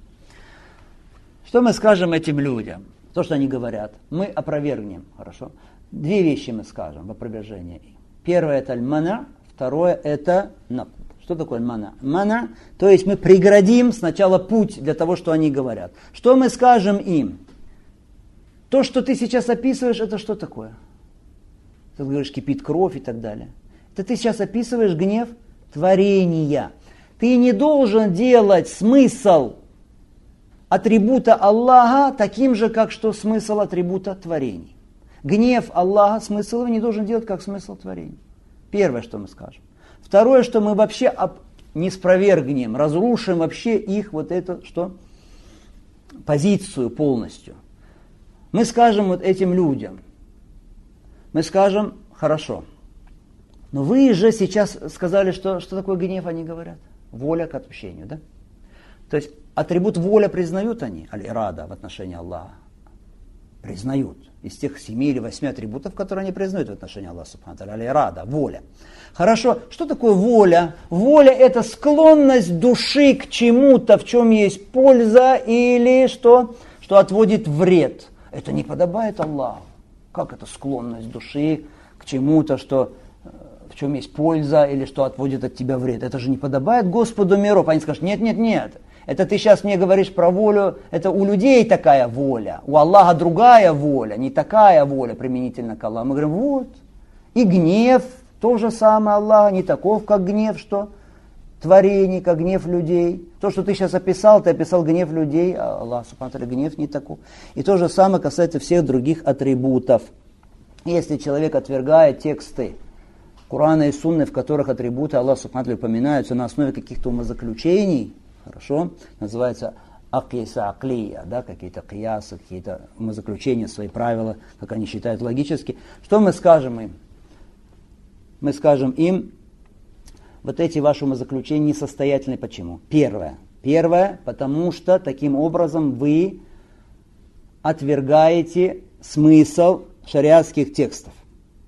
Что мы скажем этим людям? То, что они говорят, мы опровергнем. Хорошо? Две вещи мы скажем в опровержении. Первое это аль-мана, второе это накуб. Что такое аль-мана? Мана, то есть мы преградим сначала путь для того, что они говорят. Что мы скажем им? То, что ты сейчас описываешь, это что такое? Ты говоришь, кипит кровь и так далее. Это ты сейчас описываешь гнев творения. Ты не должен делать смысл атрибута Аллаха таким же, как что смысл атрибута творений. Гнев Аллаха, смысл его не должен делать как смысл творений. Первое, что мы скажем. Второе, что мы вообще не спровергнем, разрушим вообще их вот эту, что? Позицию полностью. Мы скажем вот этим людям, мы скажем, хорошо, но вы же сейчас сказали, что такое гнев, они говорят. Воля к отмщению, да? То есть атрибут воля признают они, аль-ирада в отношении Аллаха. Признают. Из тех 7 или 8 атрибутов, которые они признают в отношении Аллаха Субхану ва Тааля. Рада, воля. Хорошо, что такое воля? Воля – это склонность души к чему-то, в чем есть польза или что отводит вред. Это не подобает Аллаху. Как это склонность души к чему-то, в чем есть польза или что отводит от тебя вред? Это же не подобает Господу миров. Они скажут, нет. Это ты сейчас мне говоришь про волю, это у людей такая воля, у Аллаха другая воля, не такая воля применительно к Аллаху. Мы говорим, вот, и гнев, то же самое Аллах, не таков, как гнев, что творений, как гнев людей. То, что ты сейчас описал, ты описал гнев людей, а Аллах, субхану ва тааля, гнев не таков. И то же самое касается всех других атрибутов. Если человек отвергает тексты Корана и Сунны, в которых атрибуты Аллаха, субхану ва тааля, упоминаются на основе каких-то умозаключений, хорошо, называется акиса аклия, да, какие-то киясы, какие-то умозаключения, свои правила, как они считают логически. Что мы скажем им? Мы скажем им, вот эти ваши умозаключения несостоятельны. Почему? Первое, потому что таким образом вы отвергаете смысл шариатских текстов.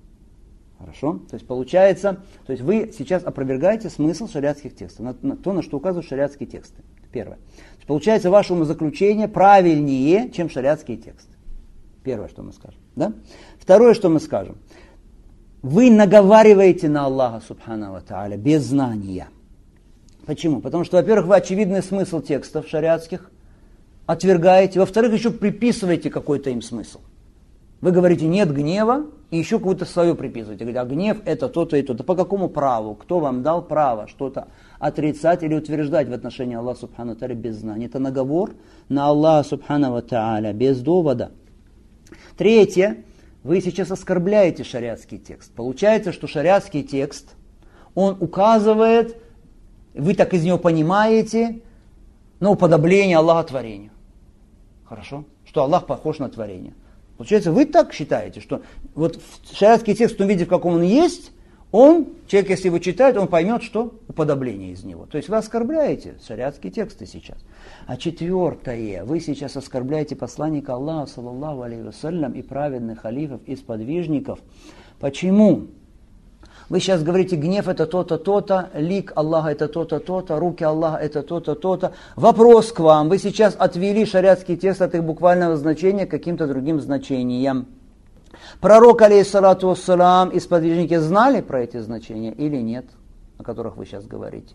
Хорошо? То есть получается, вы сейчас опровергаете смысл шариатских текстов, то, на что указывают шариатские тексты. Первое. То есть получается, ваше умозаключение правильнее, чем шариатские тексты. Первое, что мы скажем. Да? Второе, что мы скажем. Вы наговариваете на Аллаха Субхану ва Тааля без знания. Почему? Потому что, во-первых, вы очевидный смысл текстов шариатских отвергаете, во-вторых, еще приписываете какой-то им смысл. Вы говорите, нет гнева, и еще какую-то свою приписываете. Говорите, а гнев это то-то и то-то. По какому праву? Кто вам дал право что-то отрицать или утверждать в отношении Аллаха Субхану ва Тааля без знания? Это наговор на Аллаха Субхану ва Тааля без довода. Третье. Вы сейчас оскорбляете шариатский текст. Получается, что шариатский текст, он указывает, вы так из него понимаете, на уподобление Аллаха творению. Хорошо? Что Аллах похож на творение. Получается, вы так считаете, что вот шариатский текст в том виде, в каком он есть, человек, если его читает, он поймет, что уподобление из него. То есть вы оскорбляете шариатские тексты сейчас. А четвертое, вы сейчас оскорбляете посланника Аллаха, саллаллаху алейхи вассалям, и праведных халифов, и сподвижников. Почему? Вы сейчас говорите, гнев это то-то, то-то, лик Аллаха это то-то, то-то, руки Аллаха это то-то, то-то. Вопрос к вам. Вы сейчас отвели шариатский текст от их буквального значения к каким-то другим значениям. Пророк, алейхиссалату вассалам, и сподвижники знали про эти значения или нет, о которых вы сейчас говорите?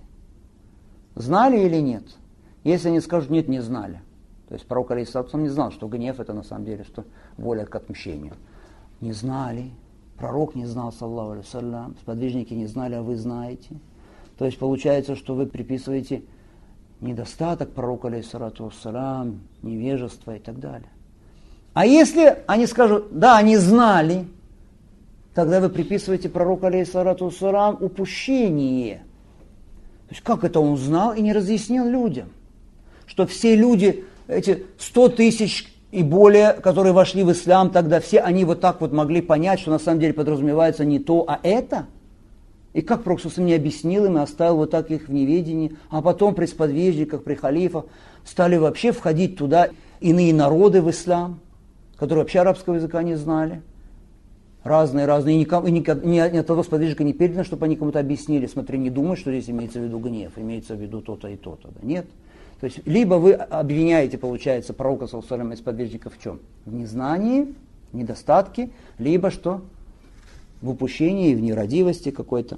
Знали или нет? Если они скажут, нет, не знали. То есть пророк, алейхиссалату вассалам, не знал, что гнев это на самом деле, что воля к отмщению. Не знали. Пророк не знал, саллаллаху алейхи вассалям, сподвижники не знали, а вы знаете. То есть получается, что вы приписываете недостаток пророку, алейхиссалату вассалям, невежество и так далее. А если они скажут, да, они знали, тогда вы приписываете пророку, алейхиссалату вассалям, упущение. То есть как это он знал и не разъяснил людям? Что все люди, эти 100 тысяч и более, которые вошли в ислам, тогда все они вот так вот могли понять, что на самом деле подразумевается не то, а это. И как пророк не объяснил им и оставил вот так их в неведении, а потом при сподвижниках, при халифах стали вообще входить туда иные народы в ислам, которые вообще арабского языка не знали. Разные, и ни от того сподвижника не передано, чтобы они кому-то объяснили. Смотри, не думай, что здесь имеется в виду гнев, имеется в виду то-то и то-то. Да? Нет. То есть, либо вы обвиняете, получается, пророка, саллаллаху алейхи ва саллям, и сподвижников в чем? В незнании, недостатке, либо что? В упущении, в нерадивости какой-то.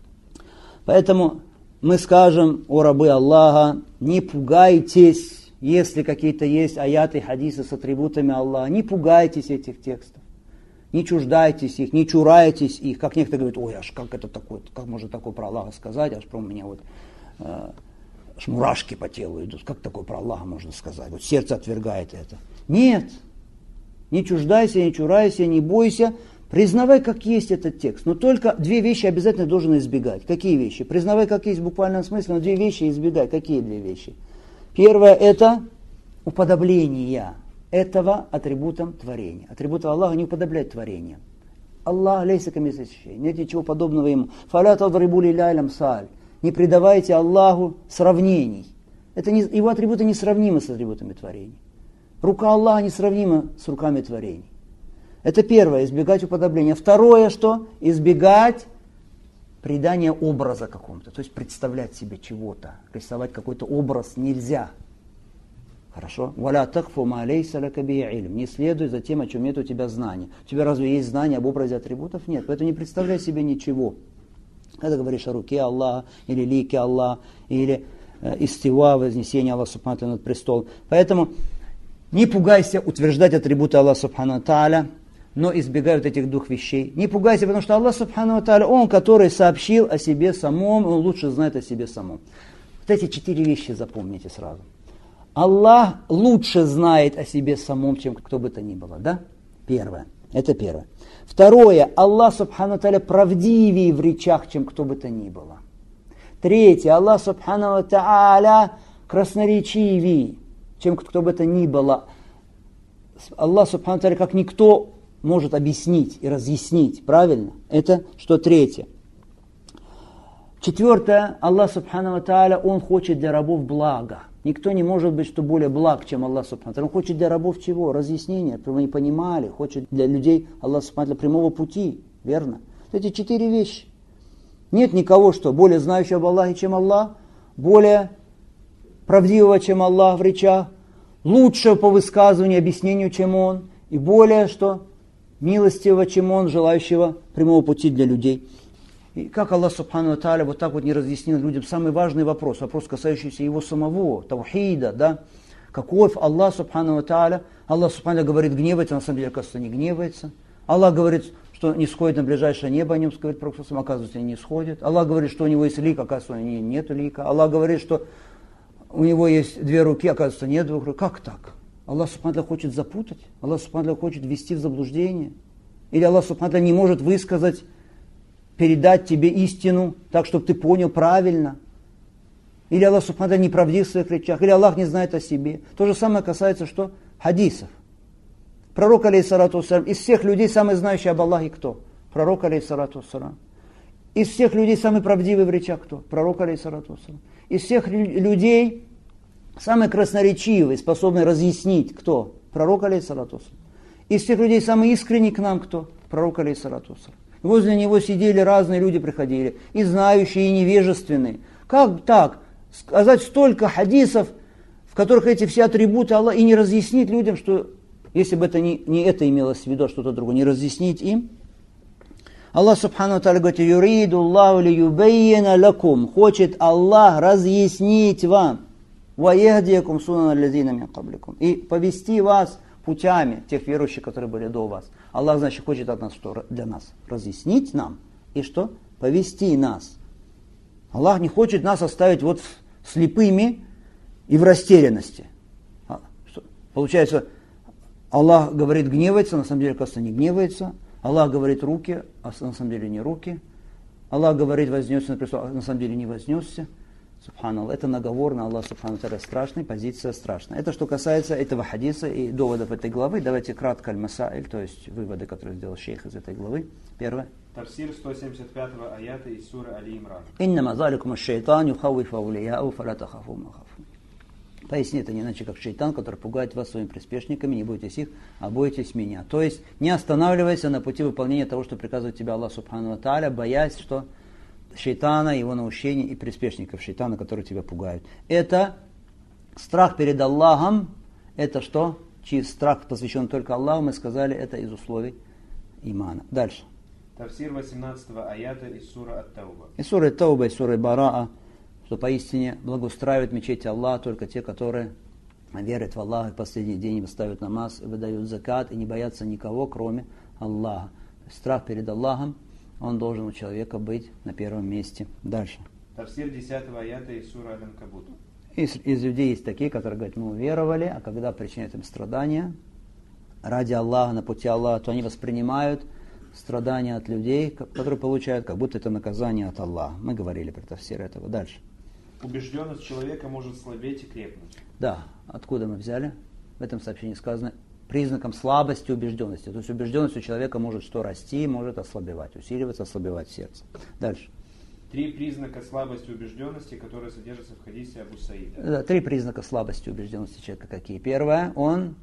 Поэтому мы скажем, о рабы Аллаха, не пугайтесь, если какие-то есть аяты, хадисы с атрибутами Аллаха, не пугайтесь этих текстов. Не чуждайтесь их, не чурайтесь их. Как некоторые говорят, ой, аж как это такое, как можно такое про Аллаха сказать, аж про меня вот мурашки по телу идут. Как такое про Аллаха можно сказать? Вот сердце отвергает это. Нет. Не чуждайся, не чурайся, не бойся. Признавай, как есть этот текст. Но только 2 вещи обязательно должен избегать. Какие вещи? Признавай, как есть в буквальном смысле, но 2 вещи избегай. Какие 2 вещи? Первое – это уподобление этого атрибутом творения. Атрибут Аллаха не уподобляет творение. Аллах лейса камисли шей. Нет ничего подобного ему. Фаля тадрибу лилляхи аль-амсаль. Не придавайте Аллаху сравнений. Его атрибуты несравнимы с атрибутами творения. Рука Аллаха несравнима с руками творений. Это первое, избегать уподобления. Второе, что? Избегать придания образа какому-то. То есть представлять себе чего-то. Рисовать какой-то образ нельзя. Хорошо? «Валя такфу ма лейса лака бихи илм». Не следуй за тем, о чем нет у тебя знания. У тебя разве есть знания об образе атрибутов? Нет. Поэтому не представляй себе ничего. Когда говоришь о руке Аллаха, или лике Аллаха, или истива, вознесение Аллаха субхану ва тааля над престолом. Поэтому не пугайся утверждать атрибуты Аллаха субхану ва тааля, но избегай вот этих двух вещей. Не пугайся, потому что Аллах субхану ва тааля, Он, который сообщил о себе самом, Он лучше знает о себе самом. Вот эти 4 вещи запомните сразу. Аллах лучше знает о себе самом, чем кто бы то ни было. Да? Первое. Это первое. Второе. Аллах субхану ва тааля правдивее в речах, чем кто бы то ни было. Третье. Аллах субхану ва тааля красноречивее, чем кто бы то ни было. Аллах субхану ва тааля как никто может объяснить и разъяснить. Правильно? Это что третье. Четвертое. Аллах субхану ва тааля, Он хочет для рабов блага. Никто не может быть, что более благ, чем Аллах субхану ва тааля. Он хочет для рабов чего? Разъяснения, чтобы они понимали. Хочет для людей Аллах субхану ва тааля прямого пути. Верно? Эти 4 вещи. Нет никого, что более знающего об Аллахе, чем Аллах, более правдивого, чем Аллах в речах, лучшего по высказыванию, объяснению, чем Он, и более, что милостивого, чем Он, желающего прямого пути для людей. И как Аллах субхану ва тааля вот так вот не разъяснил людям самый важный вопрос, касающийся Его самого, таухида, да? Каков Аллах субхану ва тааля? Аллах субхану ва тааля говорит, гневается, на самом деле, оказывается, не гневается. Аллах говорит, что не сходит на ближайшее небо, о нем говорит Пророк, оказывается, не сходит. Аллах говорит, что у него есть лик, оказывается, у него нет лика. Аллах говорит, что у него есть 2 руки, оказывается, нет 2 рук. Как так? Аллах субхану ва тааля хочет запутать? Аллах субхану ва тааля хочет ввести в заблуждение? Или Аллах субхану ва тааля не может высказать, передать тебе истину, так, чтобы ты понял правильно? Или Аллах субхану ва тааля неправдив в своих речах? Или Аллах не знает о себе? То же самое касается что? Хадисов. Пророк, алейхиссалату вассалям, из всех людей самый знающий об Аллахе кто? Пророк, алейхиссалату вассалям. Из всех людей самый правдивый в речах кто? Пророк, алейхиссалату вассалям. Из всех людей самый красноречивый, способный разъяснить кто? Пророк, алейхиссалату вассалям. Из всех людей самый искренний к нам кто? Пророк, алейхиссалату вассалям. Возле него сидели разные люди, приходили, и знающие, и невежественные. Как так? Сказать столько хадисов, в которых эти все атрибуты Аллаха, и не разъяснить людям, что если бы это не это имелось в виду, а что-то другое, не разъяснить им. Аллах субхану ва тааля говорит, юриду Аллаху лиюбаййина лакум. Хочет Аллах разъяснить вам. Ва яхдиякум сунана аллазина мин кабликум. И повести вас путями тех верующих, которые были до вас. Аллах, значит, хочет от нас что? Для нас разъяснить нам. И что? Повести нас. Аллах не хочет нас оставить вот слепыми и в растерянности. Получается, Аллах говорит гневается, на самом деле, кажется, не гневается. Аллах говорит руки, а на самом деле не руки. Аллах говорит вознесся на престол, а на самом деле не вознесся. Субханаллах. Это наговор на Аллах субхану ва тааля страшный, позиция страшная. Это что касается этого хадиса и доводов этой главы. Давайте кратко аль-масаиль, то есть выводы, которые сделал шейх из этой главы. Первое. Тавсир 175-го аята из суры Али-Имран. «Иннама заликум аш-шайтан юхаввифу авлияу фаля тахафу ма хафу». Пояснит, это не иначе как шайтан, который пугает вас своими приспешниками, не бойтесь их, а бойтесь меня. То есть не останавливайся на пути выполнения того, что приказывает тебе Аллах субхану ва тааля, боясь, что шайтана, его наущений и приспешников шайтана, которые тебя пугают. Это страх перед Аллахом, это что? Чей страх посвящен только Аллаху, мы сказали, это из условий имана. Дальше. Тавсир 18-го аята из суры Ат-Тауба. Из суры Ат-Тауба, из суры Бараа, что поистине благоустраивают мечети Аллаха только те, которые верят в Аллаха и в последний день ставят намаз, выдают закат и не боятся никого, кроме Аллаха. Страх перед Аллахом, он должен у человека быть на первом месте. Дальше. Тавсир 10-го аята из суры Аль-Анкабут. Из людей есть такие, которые говорят, мы уверовали, а когда причиняют им страдания ради Аллаха, на пути Аллаха, то они воспринимают страдания от людей, которые получают, как будто это наказание от Аллаха. Мы говорили про тавсир этого. Дальше. Убежденность человека может слабеть и крепнуть. Да. Откуда мы взяли? В этом сообщении сказано признаком слабости убежденности. То есть убежденность у человека может что? Расти, может ослабевать, усиливаться, ослабевать в сердце. Дальше. 3 признака слабости убежденности, которые содержатся в хадисе Абу Саида. Да, 3 признака слабости убежденности человека какие? Первое, он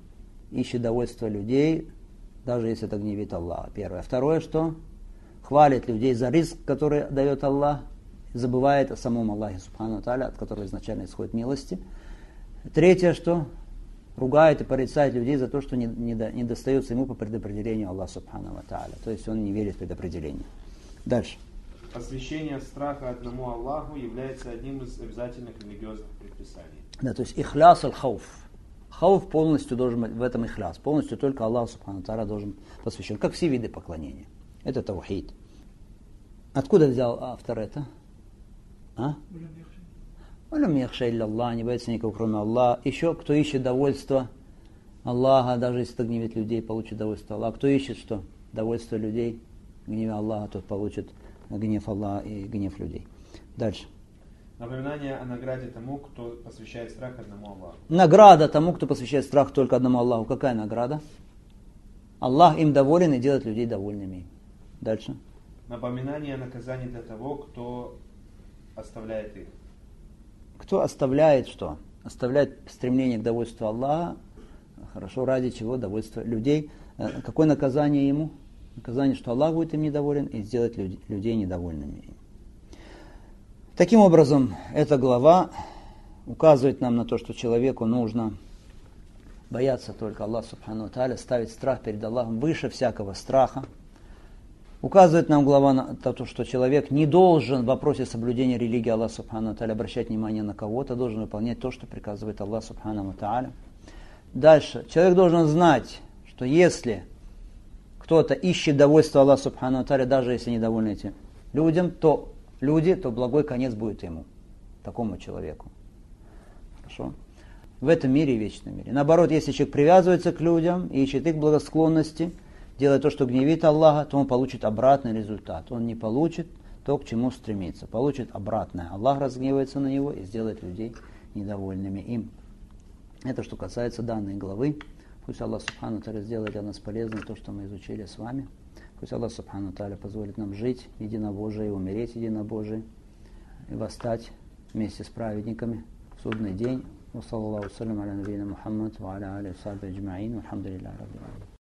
ищет довольство людей, даже если это гневит Аллаха. Первое. Второе, что хвалит людей за ризк, который дает Аллах, забывает о самом Аллахе Субхану ва Тааля, от которого изначально исходят милости. Третье, что ругает и порицает людей за то, что не достается ему по предопределению Аллаха Субхану ва Тааля. То есть он не верит в предопределение. Дальше. Посвящение страха одному Аллаху является одним из обязательных религиозных предписаний. Да, то есть ихляс аль-хауф. Хауф полностью должен быть в этом ихляс. Полностью только Аллах Субхану ва Тааля должен посвящен. Как все виды поклонения. Это таухид. Откуда взял автор это? «Валям яхша илля Аллах», не боится никого, кроме Аллаха. Еще, кто ищет довольство Аллаха, даже если это гневит людей, получит довольство Аллаха. Кто ищет что? Довольство людей, гнев Аллаха, тот получит гнев Аллаха и гнев людей. Дальше. Напоминание о награде тому, кто посвящает страх одному Аллаху. Награда тому, кто посвящает страх только одному Аллаху. Какая награда? Аллах им доволен и делает людей довольными. Дальше. Напоминание о наказании для того, кто оставляет их. Кто оставляет что? Оставляет стремление к довольству Аллаха. Хорошо, ради чего? Довольство людей. Какое наказание ему? Наказание, что Аллах будет им недоволен и сделать людей недовольными. Таким образом, эта глава указывает нам на то, что человеку нужно бояться только Аллаха Субхану ва Тааля, ставить страх перед Аллахом выше всякого страха. Указывает нам глава на то, что человек не должен в вопросе соблюдения религии Аллаха Субхану ва Тааля обращать внимание на кого-то, должен выполнять то, что приказывает Аллах Субхану ва Тааля. Дальше. Человек должен знать, что если кто-то ищет довольство Аллаха Субхану ва Тааля, даже если недовольны этим людям, то благой конец будет ему, такому человеку. Хорошо? В этом мире и вечном мире. Наоборот, если человек привязывается к людям и ищет их благосклонности, делает то, что гневит Аллаха, то он получит обратный результат. Он не получит то, к чему стремится. Получит обратное. Аллах разгневается на него и сделает людей недовольными им. Это что касается данной главы. Пусть Аллах Субхану ва Тааля сделает для нас полезным то, что мы изучили с вами. Пусть Аллах Субхану ва Тааля позволит нам жить единобожие, умереть единобожие и восстать вместе с праведниками в судный день. Wa sallallahu sallam ala nabiyina Muhammad wa ala alihi wa sahbihi ajma'in. Walhamdulillahi rabbil alamin.